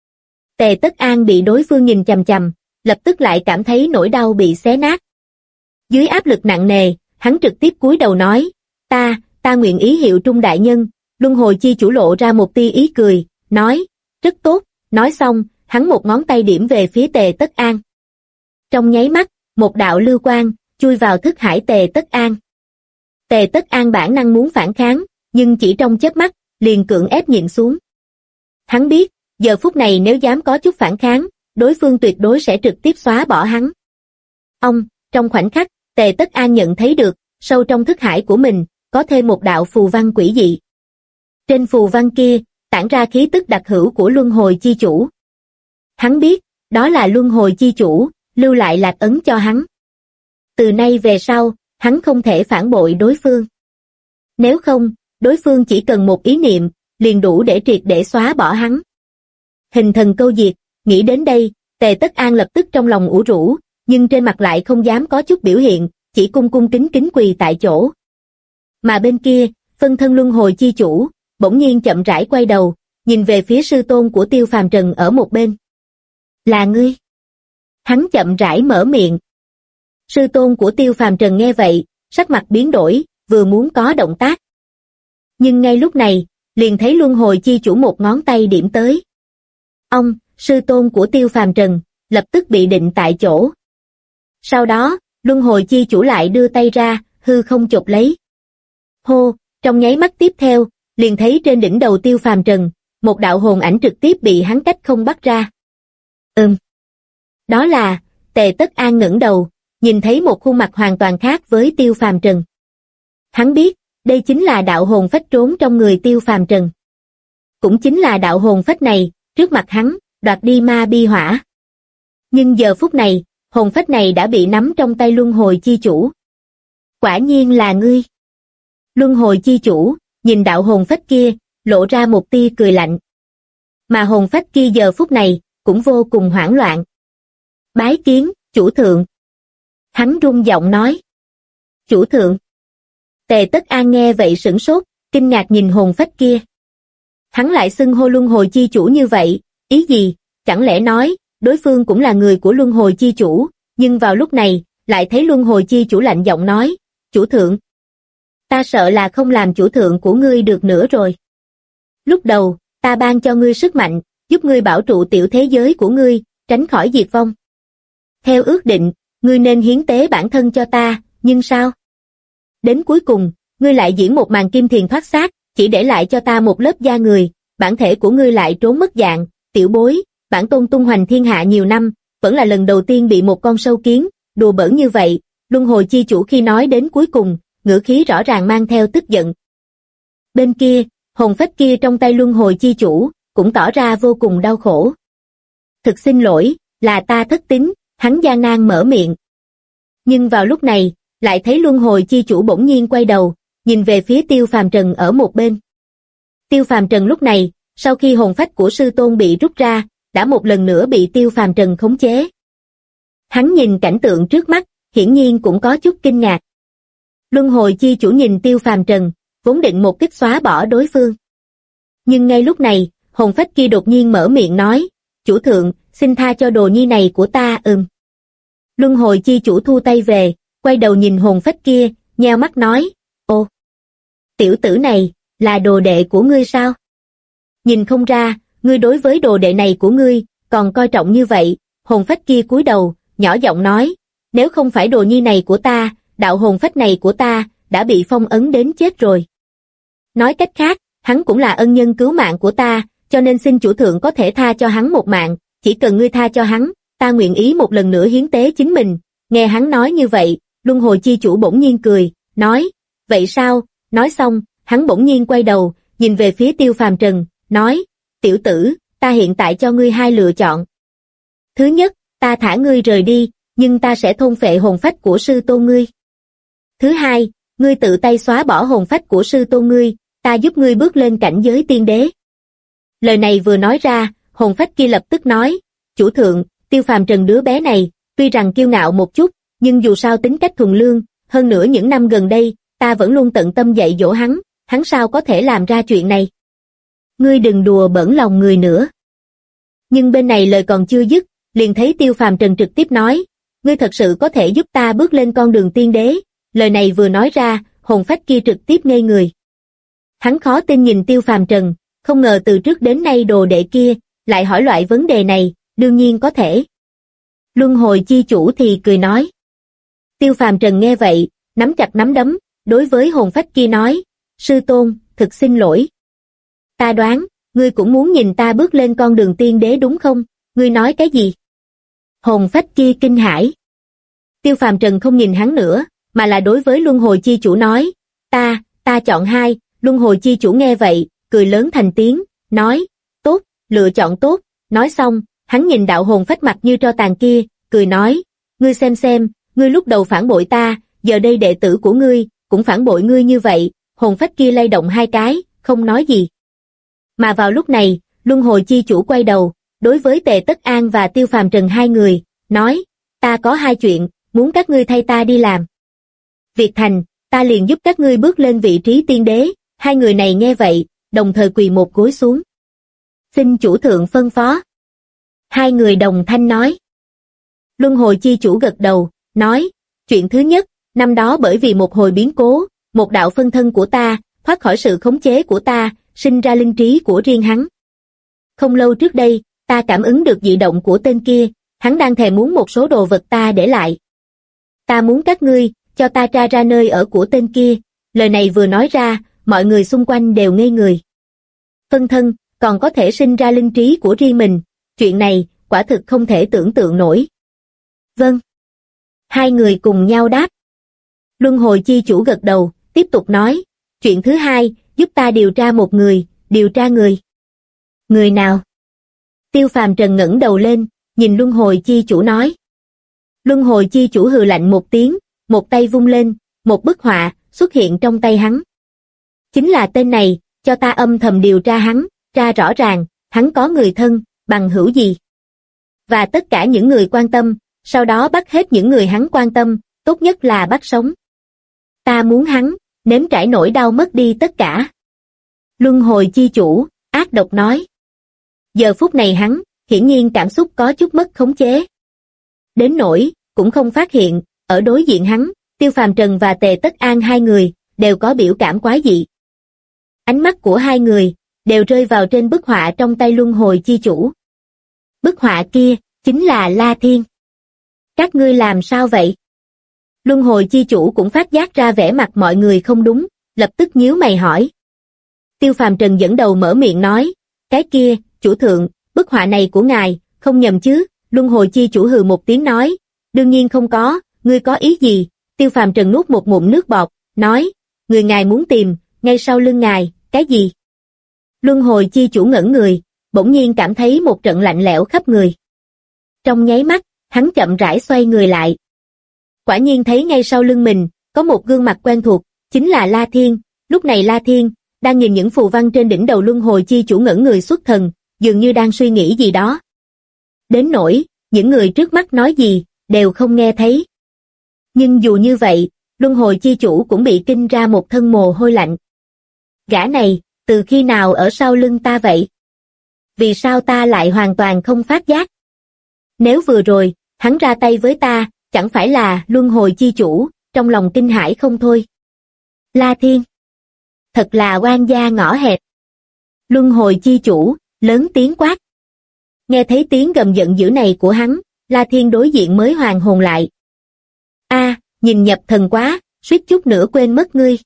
Tề Tất An bị đối phương nhìn chằm chằm, lập tức lại cảm thấy nỗi đau bị xé nát. Dưới áp lực nặng nề, hắn trực tiếp cúi đầu nói, ta nguyện ý hiệu trung đại nhân. Luân hồi chi chủ lộ ra một tia ý cười, nói, rất tốt. Nói xong, hắn một ngón tay điểm về phía Tề Tất An. Trong nháy mắt, một đạo lưu quang chui vào thức hải Tề Tất An. Tề Tất An bản năng muốn phản kháng, nhưng chỉ trong chớp mắt, liền cưỡng ép nhịn xuống. Hắn biết, giờ phút này nếu dám có chút phản kháng, đối phương tuyệt đối sẽ trực tiếp xóa bỏ hắn. Trong khoảnh khắc, Tề Tất An nhận thấy được, sâu trong thức hải của mình, có thêm một đạo phù văn quỷ dị. Trên phù văn kia, tản ra khí tức đặc hữu của luân hồi chi chủ. Hắn biết, đó là luân hồi chi chủ, lưu lại lạc ấn cho hắn. Từ nay về sau, hắn không thể phản bội đối phương. Nếu không, đối phương chỉ cần một ý niệm, liền đủ để triệt để xóa bỏ hắn. Hình thần câu diệt, nghĩ đến đây, Tề Tất An lập tức trong lòng ủ rũ, nhưng trên mặt lại không dám có chút biểu hiện, chỉ cung cung kính kính quỳ tại chỗ. Mà bên kia, phân thân luân hồi chi chủ, bỗng nhiên chậm rãi quay đầu, nhìn về phía sư tôn của Tiêu Phàm Trần ở một bên. Là ngươi? Hắn chậm rãi mở miệng. Sư tôn của Tiêu Phàm Trần nghe vậy, sắc mặt biến đổi, vừa muốn có động tác. Nhưng ngay lúc này, liền thấy luân hồi chi chủ một ngón tay điểm tới. Sư tôn của Tiêu Phàm Trần, lập tức bị định tại chỗ. Sau đó, luân hồi chi chủ lại đưa tay ra, hư không chộp lấy. Trong nháy mắt tiếp theo, liền thấy trên đỉnh đầu Tiêu Phàm Trần, một đạo hồn ảnh trực tiếp bị hắn cách không bắt ra. Đó là, Tề Tất An ngẩng đầu, nhìn thấy một khuôn mặt hoàn toàn khác với Tiêu Phàm Trần. Hắn biết, đây chính là đạo hồn phách trốn trong người Tiêu Phàm Trần. Cũng chính là đạo hồn phách này, trước mặt hắn, đoạt đi ma bi hỏa. Nhưng giờ phút này, hồn phách này đã bị nắm trong tay luân hồi chi chủ. Quả nhiên là ngươi. Luân hồi chi chủ, nhìn đạo hồn phách kia, lộ ra một tia cười lạnh. Mà hồn phách kia giờ phút này, cũng vô cùng hoảng loạn. Bái kiến, chủ thượng. Hắn rung giọng nói. Chủ thượng. Tề Tất An nghe vậy sửng sốt, kinh ngạc nhìn hồn phách kia. Hắn lại xưng hô luân hồi chi chủ như vậy, ý gì, chẳng lẽ nói, đối phương cũng là người của luân hồi chi chủ, nhưng vào lúc này, lại thấy luân hồi chi chủ lạnh giọng nói, chủ thượng. Ta sợ là không làm chủ thượng của ngươi được nữa rồi. Lúc đầu, ta ban cho ngươi sức mạnh, giúp ngươi bảo trụ tiểu thế giới của ngươi, tránh khỏi diệt vong. Theo ước định, ngươi nên hiến tế bản thân cho ta, nhưng sao? Đến cuối cùng, ngươi lại diễn một màn kim thiền thoát xác, chỉ để lại cho ta một lớp da người, bản thể của ngươi lại trốn mất dạng, tiểu bối, bản tôn tung hoành thiên hạ nhiều năm, vẫn là lần đầu tiên bị một con sâu kiến, đùa bỡn như vậy. Luân hồi chi chủ khi nói đến cuối cùng, ngữ khí rõ ràng mang theo tức giận. Bên kia, hồn phách kia trong tay luân hồi chi chủ, cũng tỏ ra vô cùng đau khổ. Thực xin lỗi, là ta thất tín, hắn gian nan mở miệng. Nhưng vào lúc này, lại thấy luân hồi chi chủ bỗng nhiên quay đầu, nhìn về phía Tiêu Phàm Trần ở một bên. Tiêu Phàm Trần lúc này, sau khi hồn phách của sư tôn bị rút ra, đã một lần nữa bị Tiêu Phàm Trần khống chế. Hắn nhìn cảnh tượng trước mắt, hiển nhiên cũng có chút kinh ngạc. Luân hồi chi chủ nhìn Tiêu Phàm Trần, vốn định một kích xóa bỏ đối phương. Nhưng ngay lúc này, hồn phách kia đột nhiên mở miệng nói, chủ thượng, xin tha cho đồ nhi này của ta. Luân hồi chi chủ thu tay về, quay đầu nhìn hồn phách kia, nheo mắt nói, ô, tiểu tử này, là đồ đệ của ngươi sao? Nhìn không ra, ngươi đối với đồ đệ này của ngươi, còn coi trọng như vậy. Hồn phách kia cúi đầu, nhỏ giọng nói, nếu không phải đồ nhi này của ta, đạo hồn phách này của ta, đã bị phong ấn đến chết rồi. Nói cách khác, hắn cũng là ân nhân cứu mạng của ta, cho nên xin chủ thượng có thể tha cho hắn một mạng, chỉ cần ngươi tha cho hắn, ta nguyện ý một lần nữa hiến tế chính mình. Nghe hắn nói như vậy, luân hồi chi chủ bỗng nhiên cười, nói, vậy sao? Nói xong, hắn bỗng nhiên quay đầu, nhìn về phía Tiêu Phàm Trần, nói, tiểu tử, ta hiện tại cho ngươi hai lựa chọn. Thứ nhất, ta thả ngươi rời đi, nhưng ta sẽ thôn phệ hồn phách của sư tôn ngươi. Thứ hai, ngươi tự tay xóa bỏ hồn phách của sư tôn ngươi, ta giúp ngươi bước lên cảnh giới tiên đế. Lời này vừa nói ra, hồn phách kia lập tức nói, chủ thượng, Tiêu Phàm Trần đứa bé này, tuy rằng kiêu ngạo một chút, nhưng dù sao tính cách thuần lương, hơn nữa những năm gần đây, ta vẫn luôn tận tâm dạy dỗ hắn sao có thể làm ra chuyện này. Ngươi đừng đùa bỡn lòng người nữa. Nhưng bên này lời còn chưa dứt, liền thấy Tiêu Phàm Trần trực tiếp nói, ngươi thật sự có thể giúp ta bước lên con đường tiên đế. Lời này vừa nói ra, hồn phách kia trực tiếp ngây người. Hắn khó tin nhìn Tiêu Phàm Trần, không ngờ từ trước đến nay đồ đệ kia, lại hỏi loại vấn đề này, đương nhiên có thể. Luân hồi chi chủ thì cười nói. Tiêu Phàm Trần nghe vậy, nắm chặt nắm đấm, đối với hồn phách kia nói, sư tôn, thực xin lỗi. Ta đoán, ngươi cũng muốn nhìn ta bước lên con đường tiên đế đúng không? Ngươi nói cái gì? Hồn phách kia kinh hãi. Tiêu Phàm Trần không nhìn hắn nữa, mà là đối với luân hồi chi chủ nói, ta chọn hai. Luân hồi chi chủ nghe vậy, cười lớn thành tiếng, nói, tốt, lựa chọn tốt. Nói xong, hắn nhìn đạo hồn phách mặt như tro tàn kia, cười nói, ngươi xem, ngươi lúc đầu phản bội ta, giờ đây đệ tử của ngươi, cũng phản bội ngươi như vậy. Hồn phách kia lay động hai cái, không nói gì. Mà vào lúc này, luân hồi chi chủ quay đầu, đối với Tề Tất An và Tiêu Phàm Trần hai người, nói, ta có hai chuyện, muốn các ngươi thay ta đi làm. Việc thành, ta liền giúp các ngươi bước lên vị trí tiên đế. Hai người này nghe vậy, đồng thời quỳ một gối xuống. Xin chủ thượng phân phó. Hai người đồng thanh nói. Luân hồi chi chủ gật đầu, nói, chuyện thứ nhất, năm đó bởi vì một hồi biến cố, một đạo phân thân của ta, thoát khỏi sự khống chế của ta, sinh ra linh trí của riêng hắn. Không lâu trước đây, ta cảm ứng được dị động của tên kia, hắn đang thèm muốn một số đồ vật ta để lại. Ta muốn các ngươi, cho ta tra ra nơi ở của tên kia. Lời này vừa nói ra, mọi người xung quanh đều ngây người. Phân thân, còn có thể sinh ra linh trí của riêng mình, chuyện này, quả thực không thể tưởng tượng nổi. Vâng. Hai người cùng nhau đáp. Luân hồi chi chủ gật đầu, tiếp tục nói, chuyện thứ hai, giúp ta điều tra một người, điều tra người. Người nào? Tiêu Phàm Trần ngẩng đầu lên, nhìn luân hồi chi chủ nói. Luân hồi chi chủ hừ lạnh một tiếng, một tay vung lên, một bức họa xuất hiện trong tay hắn. Chính là tên này, cho ta âm thầm điều tra hắn, tra rõ ràng, hắn có người thân, bằng hữu gì. Và tất cả những người quan tâm, sau đó bắt hết những người hắn quan tâm, tốt nhất là bắt sống. Ta muốn hắn, nếm trải nỗi đau mất đi tất cả. Luân hồi chi chủ, ác độc nói. Giờ phút này hắn, hiển nhiên cảm xúc có chút mất khống chế. Đến nỗi, cũng không phát hiện, ở đối diện hắn, Tiêu Phàm Trần và Tề Tất An hai người, đều có biểu cảm quái dị. Ánh mắt của hai người, đều rơi vào trên bức họa trong tay luân hồi chi chủ. Bức họa kia, chính là La Thiên. Các ngươi làm sao vậy? Luân hồi chi chủ cũng phát giác ra vẻ mặt mọi người không đúng, lập tức nhíu mày hỏi. Tiêu Phàm Trần dẫn đầu mở miệng nói, cái kia, chủ thượng, bức họa này của ngài, không nhầm chứ? Luân hồi chi chủ hừ một tiếng nói, đương nhiên không có, ngươi có ý gì? Tiêu Phàm Trần nuốt một ngụm nước bọt, nói, người ngài muốn tìm, ngay sau lưng ngài, cái gì? Luân hồi chi chủ ngẩn người, bỗng nhiên cảm thấy một trận lạnh lẽo khắp người. Trong nháy mắt, hắn chậm rãi xoay người lại. Quả nhiên thấy ngay sau lưng mình, có một gương mặt quen thuộc, chính là La Thiên. Lúc này La Thiên, đang nhìn những phù văn trên đỉnh đầu luân hồi chi chủ ngẩn người xuất thần, dường như đang suy nghĩ gì đó. Đến nỗi, những người trước mắt nói gì, đều không nghe thấy. Nhưng dù như vậy, luân hồi chi chủ cũng bị kinh ra một thân mồ hôi lạnh. Gã này, từ khi nào ở sau lưng ta vậy? Vì sao ta lại hoàn toàn không phát giác? Nếu vừa rồi, hắn ra tay với ta, chẳng phải là luân hồi chi chủ, trong lòng kinh hãi không thôi. La Thiên. Thật là oan gia ngõ hẹp. Luân hồi chi chủ, lớn tiếng quát. Nghe thấy tiếng gầm giận dữ này của hắn, La Thiên đối diện mới hoàn hồn lại. Nhìn nhập thần quá, suýt chút nữa quên mất ngươi.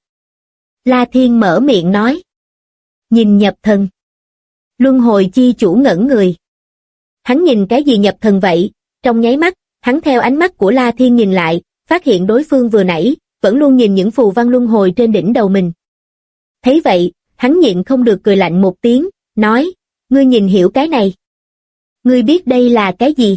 La Thiên mở miệng nói. Nhìn nhập thần. Luân hồi chi chủ ngẩn người. Hắn nhìn cái gì nhập thần vậy? Trong nháy mắt, hắn theo ánh mắt của La Thiên nhìn lại, phát hiện đối phương vừa nãy, vẫn luôn nhìn những phù văn luân hồi trên đỉnh đầu mình. Thấy vậy, hắn nhịn không được cười lạnh một tiếng, nói, ngươi nhìn hiểu cái này. Ngươi biết đây là cái gì?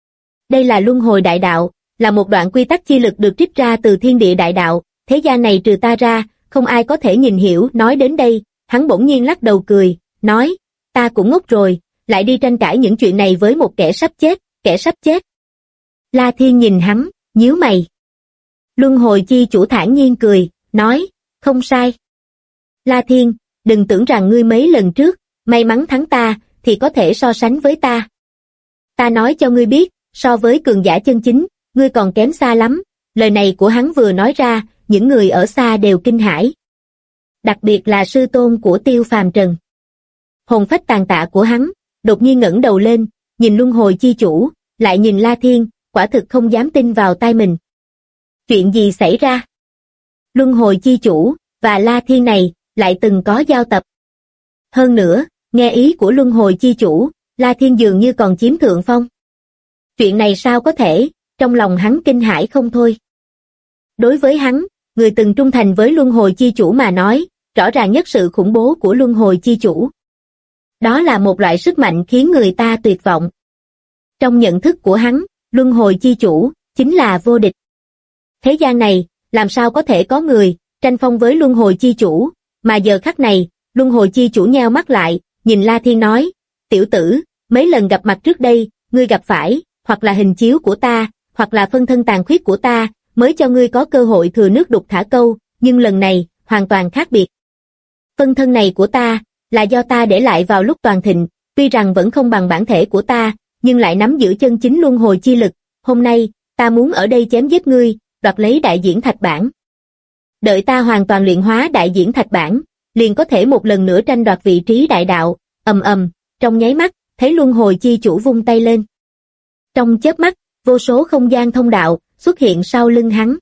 Đây là luân hồi đại đạo, là một đoạn quy tắc chi lực được trích ra từ thiên địa đại đạo, thế gian này trừ ta ra, không ai có thể nhìn hiểu. Nói đến đây, hắn bỗng nhiên lắc đầu cười, nói, ta cũng ngốc rồi, lại đi tranh cãi những chuyện này với một kẻ sắp chết. La Thiên nhìn hắn, nhíu mày. Luân hồi chi chủ thản nhiên cười, nói, không sai. La Thiên, đừng tưởng rằng ngươi mấy lần trước, may mắn thắng ta, thì có thể so sánh với ta. Ta nói cho ngươi biết, so với cường giả chân chính, ngươi còn kém xa lắm. Lời này của hắn vừa nói ra, những người ở xa đều kinh hãi. Đặc biệt là sư tôn của Tiêu Phàm Trần. Hồn phách tàn tạ của hắn, đột nhiên ngẩng đầu lên, nhìn luân hồi chi chủ, lại nhìn La Thiên, quả thực không dám tin vào tai mình. Chuyện gì xảy ra? Luân hồi chi chủ, và La Thiên này, lại từng có giao tập. Hơn nữa, nghe ý của luân hồi chi chủ, La Thiên dường như còn chiếm thượng phong. Chuyện này sao có thể, trong lòng hắn kinh hãi không thôi. Đối với hắn, người từng trung thành với luân hồi chi chủ mà nói, rõ ràng nhất sự khủng bố của luân hồi chi chủ. Đó là một loại sức mạnh khiến người ta tuyệt vọng. Trong nhận thức của hắn, luân hồi chi chủ, chính là vô địch. Thế gian này, làm sao có thể có người, tranh phong với luân hồi chi chủ, mà giờ khắc này, luân hồi chi chủ nheo mắt lại, nhìn La Thiên nói, tiểu tử, mấy lần gặp mặt trước đây, ngươi gặp phải, hoặc là hình chiếu của ta, hoặc là phân thân tàn khuyết của ta, mới cho ngươi có cơ hội thừa nước đục thả câu, nhưng lần này, hoàn toàn khác biệt. Phân thân này của ta, là do ta để lại vào lúc toàn thịnh, tuy rằng vẫn không bằng bản thể của ta, nhưng lại nắm giữ chân chính luân hồi chi lực. Hôm nay, ta muốn ở đây chém giết ngươi, đoạt lấy đại diễn thạch bản. Đợi ta hoàn toàn luyện hóa đại diễn thạch bản, liền có thể một lần nữa tranh đoạt vị trí đại đạo. Trong nháy mắt, thấy luân hồi chi chủ vung tay lên. Trong chớp mắt, vô số không gian thông đạo xuất hiện sau lưng hắn.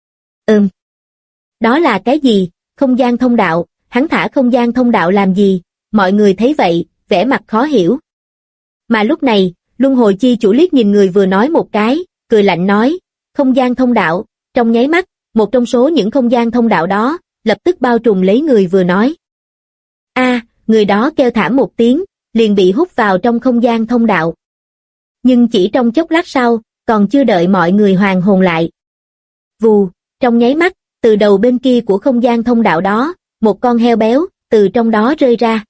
Đó là cái gì? Không gian thông đạo? Hắn thả không gian thông đạo làm gì? Mọi người thấy vậy, vẻ mặt khó hiểu. Mà lúc này, luân hồi chi chủ liếc nhìn người vừa nói một cái, cười lạnh nói, không gian thông đạo. Trong nháy mắt, một trong số những không gian thông đạo đó, lập tức bao trùm lấy người vừa nói. Người đó kêu thảm một tiếng, liền bị hút vào trong không gian thông đạo. Nhưng chỉ trong chốc lát sau, còn chưa đợi mọi người hoàn hồn lại. Vù, trong nháy mắt, từ đầu bên kia của không gian thông đạo đó, một con heo béo, từ trong đó rơi ra.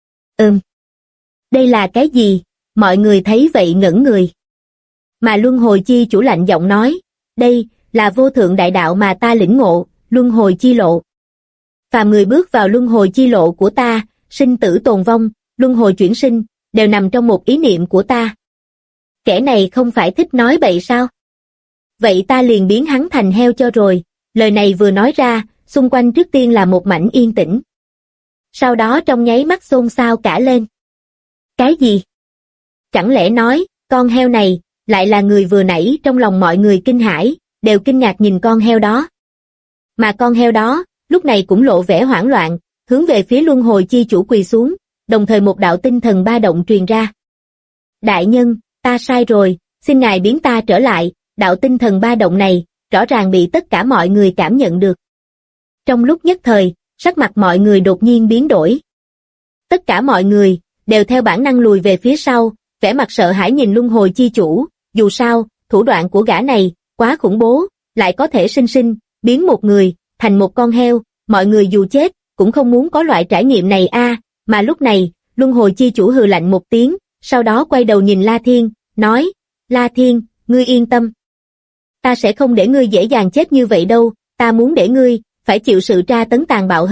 Đây là cái gì? Mọi người thấy vậy ngẩn người. Mà luân hồi chi chủ lạnh giọng nói, đây, là vô thượng đại đạo mà ta lĩnh ngộ, luân hồi chi lộ. Phàm người bước vào luân hồi chi lộ của ta, sinh tử tồn vong, luân hồi chuyển sinh, đều nằm trong một ý niệm của ta. Kẻ này không phải thích nói bậy sao? Vậy ta liền biến hắn thành heo cho rồi. Lời này vừa nói ra, xung quanh trước tiên là một mảnh yên tĩnh. Sau đó trong nháy mắt xôn xao cả lên. Cái gì? Chẳng lẽ nói, con heo này, lại là người vừa nãy? Trong lòng mọi người kinh hãi, đều kinh ngạc nhìn con heo đó. Mà con heo đó, lúc này cũng lộ vẻ hoảng loạn, hướng về phía luân hồi chi chủ quỳ xuống, đồng thời một đạo tinh thần ba động truyền ra. Đại nhân, ta sai rồi, xin ngài biến ta trở lại. Đạo tinh thần ba động này, rõ ràng bị tất cả mọi người cảm nhận được. Trong lúc nhất thời, sắc mặt mọi người đột nhiên biến đổi. Tất cả mọi người, đều theo bản năng lùi về phía sau, vẻ mặt sợ hãi nhìn luân hồi chi chủ. Dù sao, thủ đoạn của gã này, quá khủng bố, lại có thể sinh biến một người, thành một con heo. Mọi người dù chết, cũng không muốn có loại trải nghiệm này Mà lúc này, luân hồi chi chủ hừ lạnh một tiếng, sau đó quay đầu nhìn La Thiên, nói, La Thiên, ngươi yên tâm. Ta sẽ không để ngươi dễ dàng chết như vậy đâu, ta muốn để ngươi, phải chịu sự tra tấn tàn bạo hơn,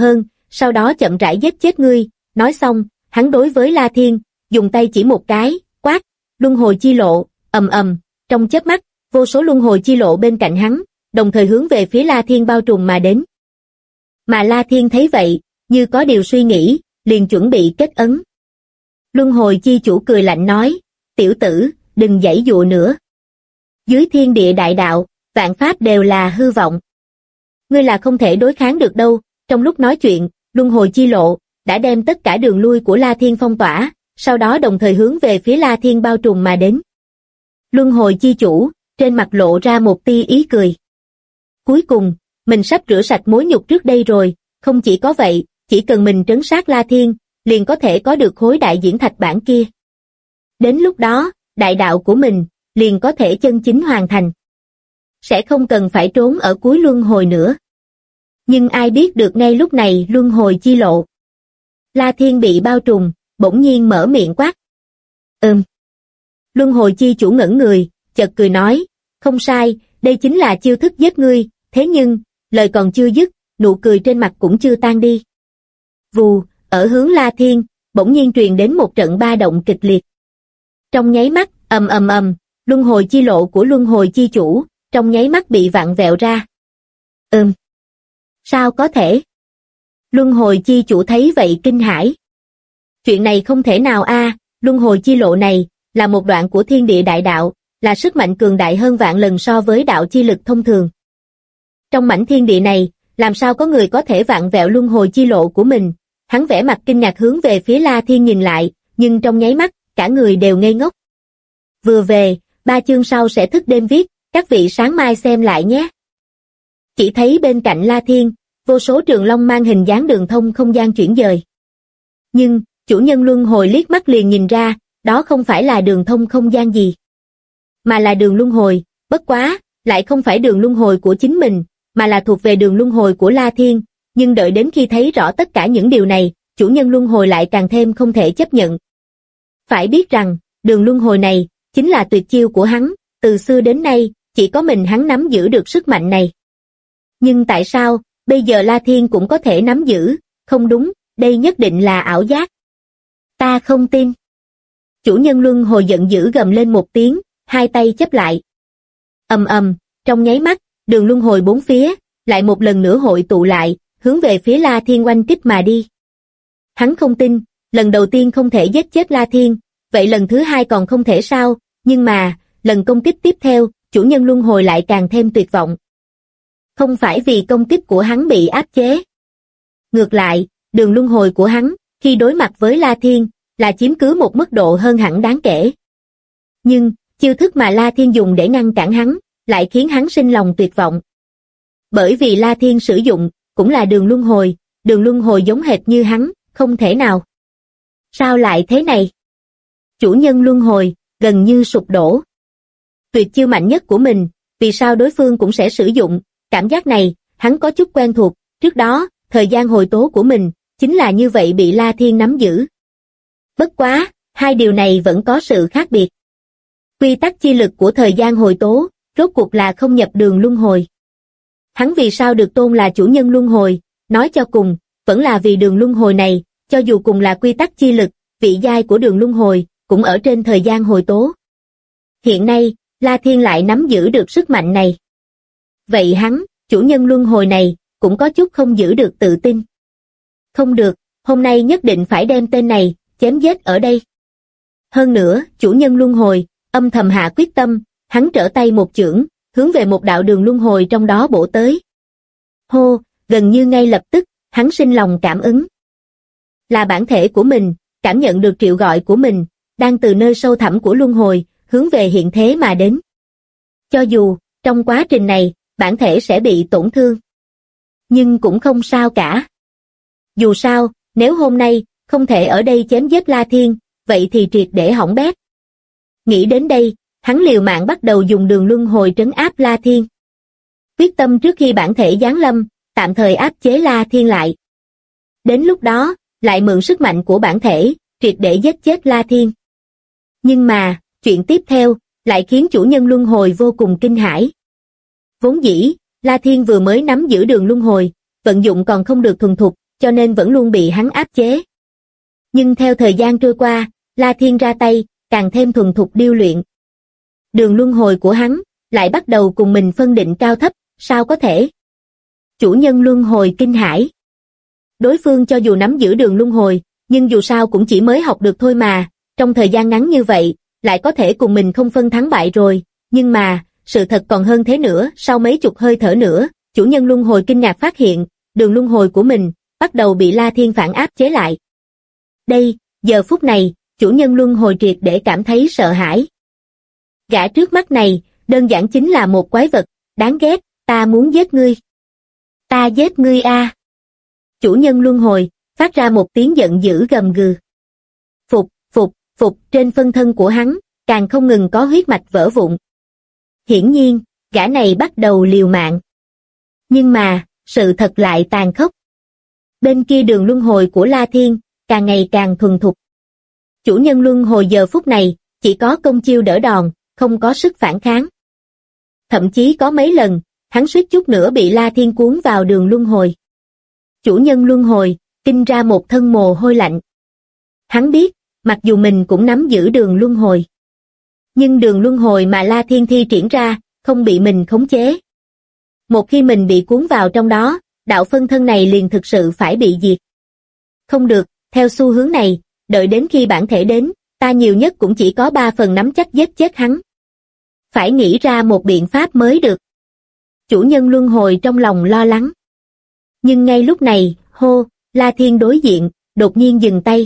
sau đó chậm rãi giết chết ngươi. Nói xong, hắn đối với La Thiên, dùng tay chỉ một cái, quát, luân hồi chi lộ, ầm ầm, trong chớp mắt, vô số luân hồi chi lộ bên cạnh hắn, đồng thời hướng về phía La Thiên bao trùm mà đến. Mà La Thiên thấy vậy, như có điều suy nghĩ, liền chuẩn bị kết ấn. Luân hồi chi chủ cười lạnh nói, tiểu tử, đừng giãy dụa nữa. Dưới thiên địa đại đạo, vạn pháp đều là hư vọng. Ngươi là không thể đối kháng được đâu. Trong lúc nói chuyện, luân hồi chi lộ đã đem tất cả đường lui của La Thiên phong tỏa, sau đó đồng thời hướng về phía La Thiên bao trùm mà đến. Luân hồi chi chủ, trên mặt lộ ra một tia ý cười. Cuối cùng, mình sắp rửa sạch mối nhục trước đây rồi, không chỉ có vậy, chỉ cần mình trấn sát La Thiên, liền có thể có được khối đại diễn thạch bản kia. Đến lúc đó, đại đạo của mình, liền có thể chân chính hoàn thành. Sẽ không cần phải trốn ở cuối luân hồi nữa. Nhưng ai biết được ngay lúc này luân hồi chi lộ. La Thiên bị bao trùm, bỗng nhiên mở miệng quát. Luân hồi chi chủ ngẩn người, chợt cười nói, không sai, đây chính là chiêu thức giết ngươi, thế nhưng, lời còn chưa dứt, nụ cười trên mặt cũng chưa tan đi. Vù, ở hướng La Thiên, bỗng nhiên truyền đến một trận ba động kịch liệt. Trong nháy mắt, ầm ầm ầm, luân hồi chi lộ của luân hồi chi chủ, trong nháy mắt bị vặn vẹo ra. Sao có thể? Luân hồi chi chủ thấy vậy kinh hãi. Chuyện này không thể nào a, luân hồi chi lộ này, là một đoạn của thiên địa đại đạo, là sức mạnh cường đại hơn vạn lần so với đạo chi lực thông thường. Trong mảnh thiên địa này, làm sao có người có thể vặn vẹo luân hồi chi lộ của mình? Hắn vẻ mặt kinh ngạc hướng về phía La Thiên nhìn lại, nhưng trong nháy mắt, cả người đều ngây ngốc. Vừa về, 3 chương sau sẽ thức đêm viết, các vị sáng mai xem lại nhé. Chỉ thấy bên cạnh La Thiên, vô số trường long mang hình dáng đường thông không gian chuyển dời. Nhưng, chủ nhân luân hồi liếc mắt liền nhìn ra, đó không phải là đường thông không gian gì, mà là đường luân hồi, bất quá, lại không phải đường luân hồi của chính mình, mà là thuộc về đường luân hồi của La Thiên, nhưng đợi đến khi thấy rõ tất cả những điều này, chủ nhân luân hồi lại càng thêm không thể chấp nhận. Phải biết rằng, đường luân hồi này, chính là tuyệt chiêu của hắn, từ xưa đến nay, chỉ có mình hắn nắm giữ được sức mạnh này. Nhưng tại sao, bây giờ La Thiên cũng có thể nắm giữ, không đúng, đây nhất định là ảo giác. Ta không tin. Chủ nhân luân hồi giận dữ gầm lên một tiếng, hai tay chắp lại. Ầm ầm, trong nháy mắt, đường luân hồi bốn phía, lại một lần nữa hội tụ lại, hướng về phía La Thiên oanh kích mà đi. Hắn không tin, lần đầu tiên không thể giết chết La Thiên, vậy lần thứ hai còn không thể sao, nhưng mà, lần công kích tiếp theo, chủ nhân luân hồi lại càng thêm tuyệt vọng. Không phải vì công kích của hắn bị áp chế. Ngược lại, đường luân hồi của hắn, khi đối mặt với La Thiên, là chiếm cứ một mức độ hơn hẳn đáng kể. Nhưng, chiêu thức mà La Thiên dùng để ngăn cản hắn, lại khiến hắn sinh lòng tuyệt vọng. Bởi vì La Thiên sử dụng, cũng là đường luân hồi giống hệt như hắn, không thể nào. Sao lại thế này? Chủ nhân luân hồi, gần như sụp đổ. Tuyệt chiêu mạnh nhất của mình, vì sao đối phương cũng sẽ sử dụng, cảm giác này, hắn có chút quen thuộc, trước đó, thời gian hồi tố của mình, chính là như vậy bị La Thiên nắm giữ. Bất quá, hai điều này vẫn có sự khác biệt. Quy tắc chi lực của thời gian hồi tố, rốt cuộc là không nhập đường luân hồi. Hắn vì sao được tôn là chủ nhân luân hồi, nói cho cùng, vẫn là vì đường luân hồi này, cho dù cùng là quy tắc chi lực, vị giai của đường luân hồi, cũng ở trên thời gian hồi tố. Hiện nay, La Thiên lại nắm giữ được sức mạnh này. Vậy hắn, chủ nhân luân hồi này, cũng có chút không giữ được tự tin. Không được, hôm nay nhất định phải đem tên này, chém giết ở đây. Hơn nữa, chủ nhân luân hồi, âm thầm hạ quyết tâm, hắn trở tay một chưởng, hướng về một đạo đường luân hồi trong đó bổ tới. Hô, gần như ngay lập tức, hắn sinh lòng cảm ứng. Là bản thể của mình, cảm nhận được triệu gọi của mình, đang từ nơi sâu thẳm của luân hồi, hướng về hiện thế mà đến. Cho dù, trong quá trình này, bản thể sẽ bị tổn thương. Nhưng cũng không sao cả. Dù sao, nếu hôm nay, không thể ở đây chém giết La Thiên, vậy thì triệt để hỏng bét. Nghĩ đến đây, hắn liều mạng bắt đầu dùng đường luân hồi trấn áp La Thiên. Quyết tâm trước khi bản thể giáng lâm, tạm thời áp chế La Thiên lại. Đến lúc đó, lại mượn sức mạnh của bản thể, triệt để giết chết La Thiên. Nhưng mà, chuyện tiếp theo, lại khiến chủ nhân luân hồi vô cùng kinh hãi. Vốn dĩ, La Thiên vừa mới nắm giữ đường luân hồi, vận dụng còn không được thuần thục, cho nên vẫn luôn bị hắn áp chế. Nhưng theo thời gian trôi qua, La Thiên ra tay, càng thêm thuần thục điêu luyện. Đường luân hồi của hắn, lại bắt đầu cùng mình phân định cao thấp, sao có thể? Chủ nhân luân hồi kinh hãi. Đối phương cho dù nắm giữ đường luân hồi, nhưng dù sao cũng chỉ mới học được thôi mà, trong thời gian ngắn như vậy, lại có thể cùng mình không phân thắng bại rồi, nhưng mà, sự thật còn hơn thế nữa, sau mấy chục hơi thở nữa, chủ nhân luân hồi kinh ngạc phát hiện, đường luân hồi của mình, bắt đầu bị La Thiên phản áp chế lại. Đây, giờ phút này, chủ nhân luân hồi triệt để cảm thấy sợ hãi. Gã trước mắt này, đơn giản chính là một quái vật, đáng ghét, ta muốn giết ngươi. Ta giết ngươi a! Chủ nhân luân hồi, phát ra một tiếng giận dữ gầm gừ. Phục, trên phân thân của hắn, càng không ngừng có huyết mạch vỡ vụn. Hiển nhiên, gã này bắt đầu liều mạng. Nhưng mà, sự thật lại tàn khốc. Bên kia đường luân hồi của La Thiên, càng ngày càng thuần thục. Chủ nhân luân hồi giờ phút này, chỉ có công chiêu đỡ đòn, không có sức phản kháng. Thậm chí có mấy lần, hắn suýt chút nữa bị La Thiên cuốn vào đường luân hồi. Chủ nhân luân hồi, kinh ra một thân mồ hôi lạnh. Hắn biết, mặc dù mình cũng nắm giữ đường luân hồi. Nhưng đường luân hồi mà La Thiên thi triển ra, không bị mình khống chế. Một khi mình bị cuốn vào trong đó, đạo phân thân này liền thực sự phải bị diệt. Không được, theo xu hướng này, đợi đến khi bản thể đến, ta nhiều nhất cũng chỉ có 3 phần nắm chắc giết chết hắn. Phải nghĩ ra một biện pháp mới được. Chủ nhân luân hồi trong lòng lo lắng. Nhưng ngay lúc này, La Thiên đối diện, đột nhiên dừng tay.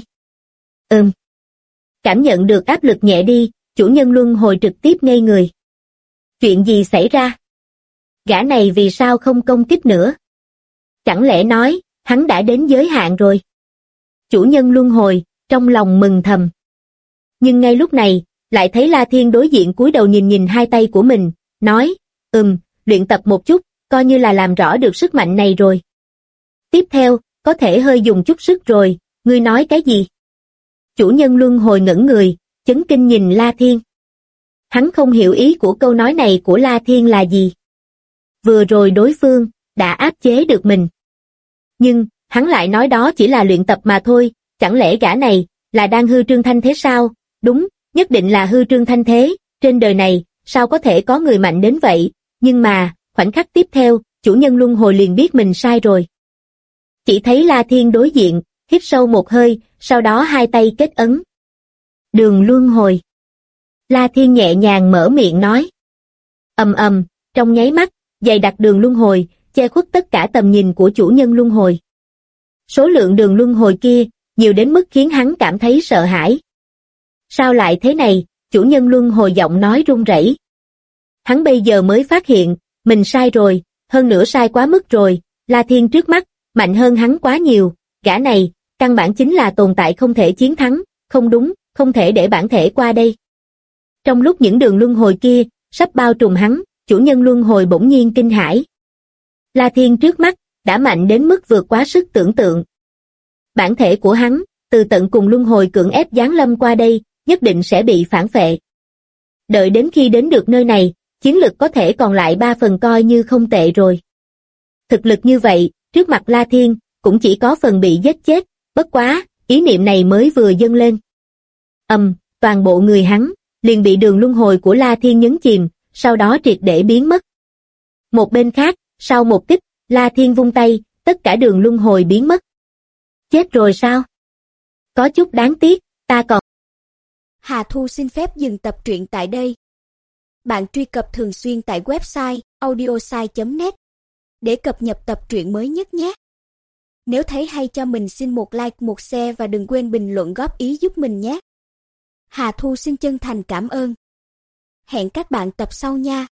Cảm nhận được áp lực nhẹ đi, chủ nhân luân hồi trực tiếp ngây người. Chuyện gì xảy ra? Gã này vì sao không công kích nữa? Chẳng lẽ nói, hắn đã đến giới hạn rồi? Chủ nhân luân hồi, trong lòng mừng thầm. Nhưng ngay lúc này, lại thấy La Thiên đối diện cúi đầu nhìn hai tay của mình, nói, luyện tập một chút, coi như là làm rõ được sức mạnh này rồi. Tiếp theo, có thể hơi dùng chút sức rồi, ngươi nói cái gì? Chủ nhân luân hồi ngẩn người, chấn kinh nhìn La Thiên. Hắn không hiểu ý của câu nói này của La Thiên là gì. Vừa rồi đối phương, đã áp chế được mình. Nhưng, hắn lại nói đó chỉ là luyện tập mà thôi, chẳng lẽ gã này, là đang hư trương thanh thế sao? Đúng, nhất định là hư trương thanh thế, trên đời này, sao có thể có người mạnh đến vậy? Nhưng mà, khoảnh khắc tiếp theo, chủ nhân luân hồi liền biết mình sai rồi. Chỉ thấy La Thiên đối diện, hít sâu một hơi, sau đó hai tay kết ấn. Đường luân hồi. La Thiên nhẹ nhàng mở miệng nói. Trong nháy mắt, dày đặc đường luân hồi, che khuất tất cả tầm nhìn của chủ nhân luân hồi. Số lượng đường luân hồi kia, nhiều đến mức khiến hắn cảm thấy sợ hãi. Sao lại thế này? Chủ nhân luân hồi giọng nói run rẩy. Hắn bây giờ mới phát hiện, mình sai rồi, hơn nữa sai quá mức rồi, La Thiên trước mắt, mạnh hơn hắn quá nhiều, gã này, căn bản chính là tồn tại không thể chiến thắng, không đúng, không thể để bản thể qua đây. Trong lúc những đường luân hồi kia, sắp bao trùm hắn, chủ nhân luân hồi bỗng nhiên kinh hãi. La Thiên trước mắt, đã mạnh đến mức vượt quá sức tưởng tượng. Bản thể của hắn, từ tận cùng luân hồi cưỡng ép giáng lâm qua đây, nhất định sẽ bị phản phệ. Đợi đến khi đến được nơi này, chiến lực có thể còn lại 3 phần coi như không tệ rồi. Thực lực như vậy, trước mặt La Thiên, cũng chỉ có phần bị giết chết, bất quá, ý niệm này mới vừa dâng lên. Toàn bộ người hắn, liền bị đường luân hồi của La Thiên nhấn chìm, sau đó triệt để biến mất. Một bên khác, sau một kích, La Thiên vung tay, tất cả đường luân hồi biến mất. Chết rồi sao? Có chút đáng tiếc, ta còn... Hà Thu xin phép dừng tập truyện tại đây. Bạn truy cập thường xuyên tại website audiosai.net để cập nhật tập truyện mới nhất nhé. Nếu thấy hay cho mình xin một like, một share và đừng quên bình luận góp ý giúp mình nhé. Hà Thu xin chân thành cảm ơn. Hẹn các bạn tập sau nha.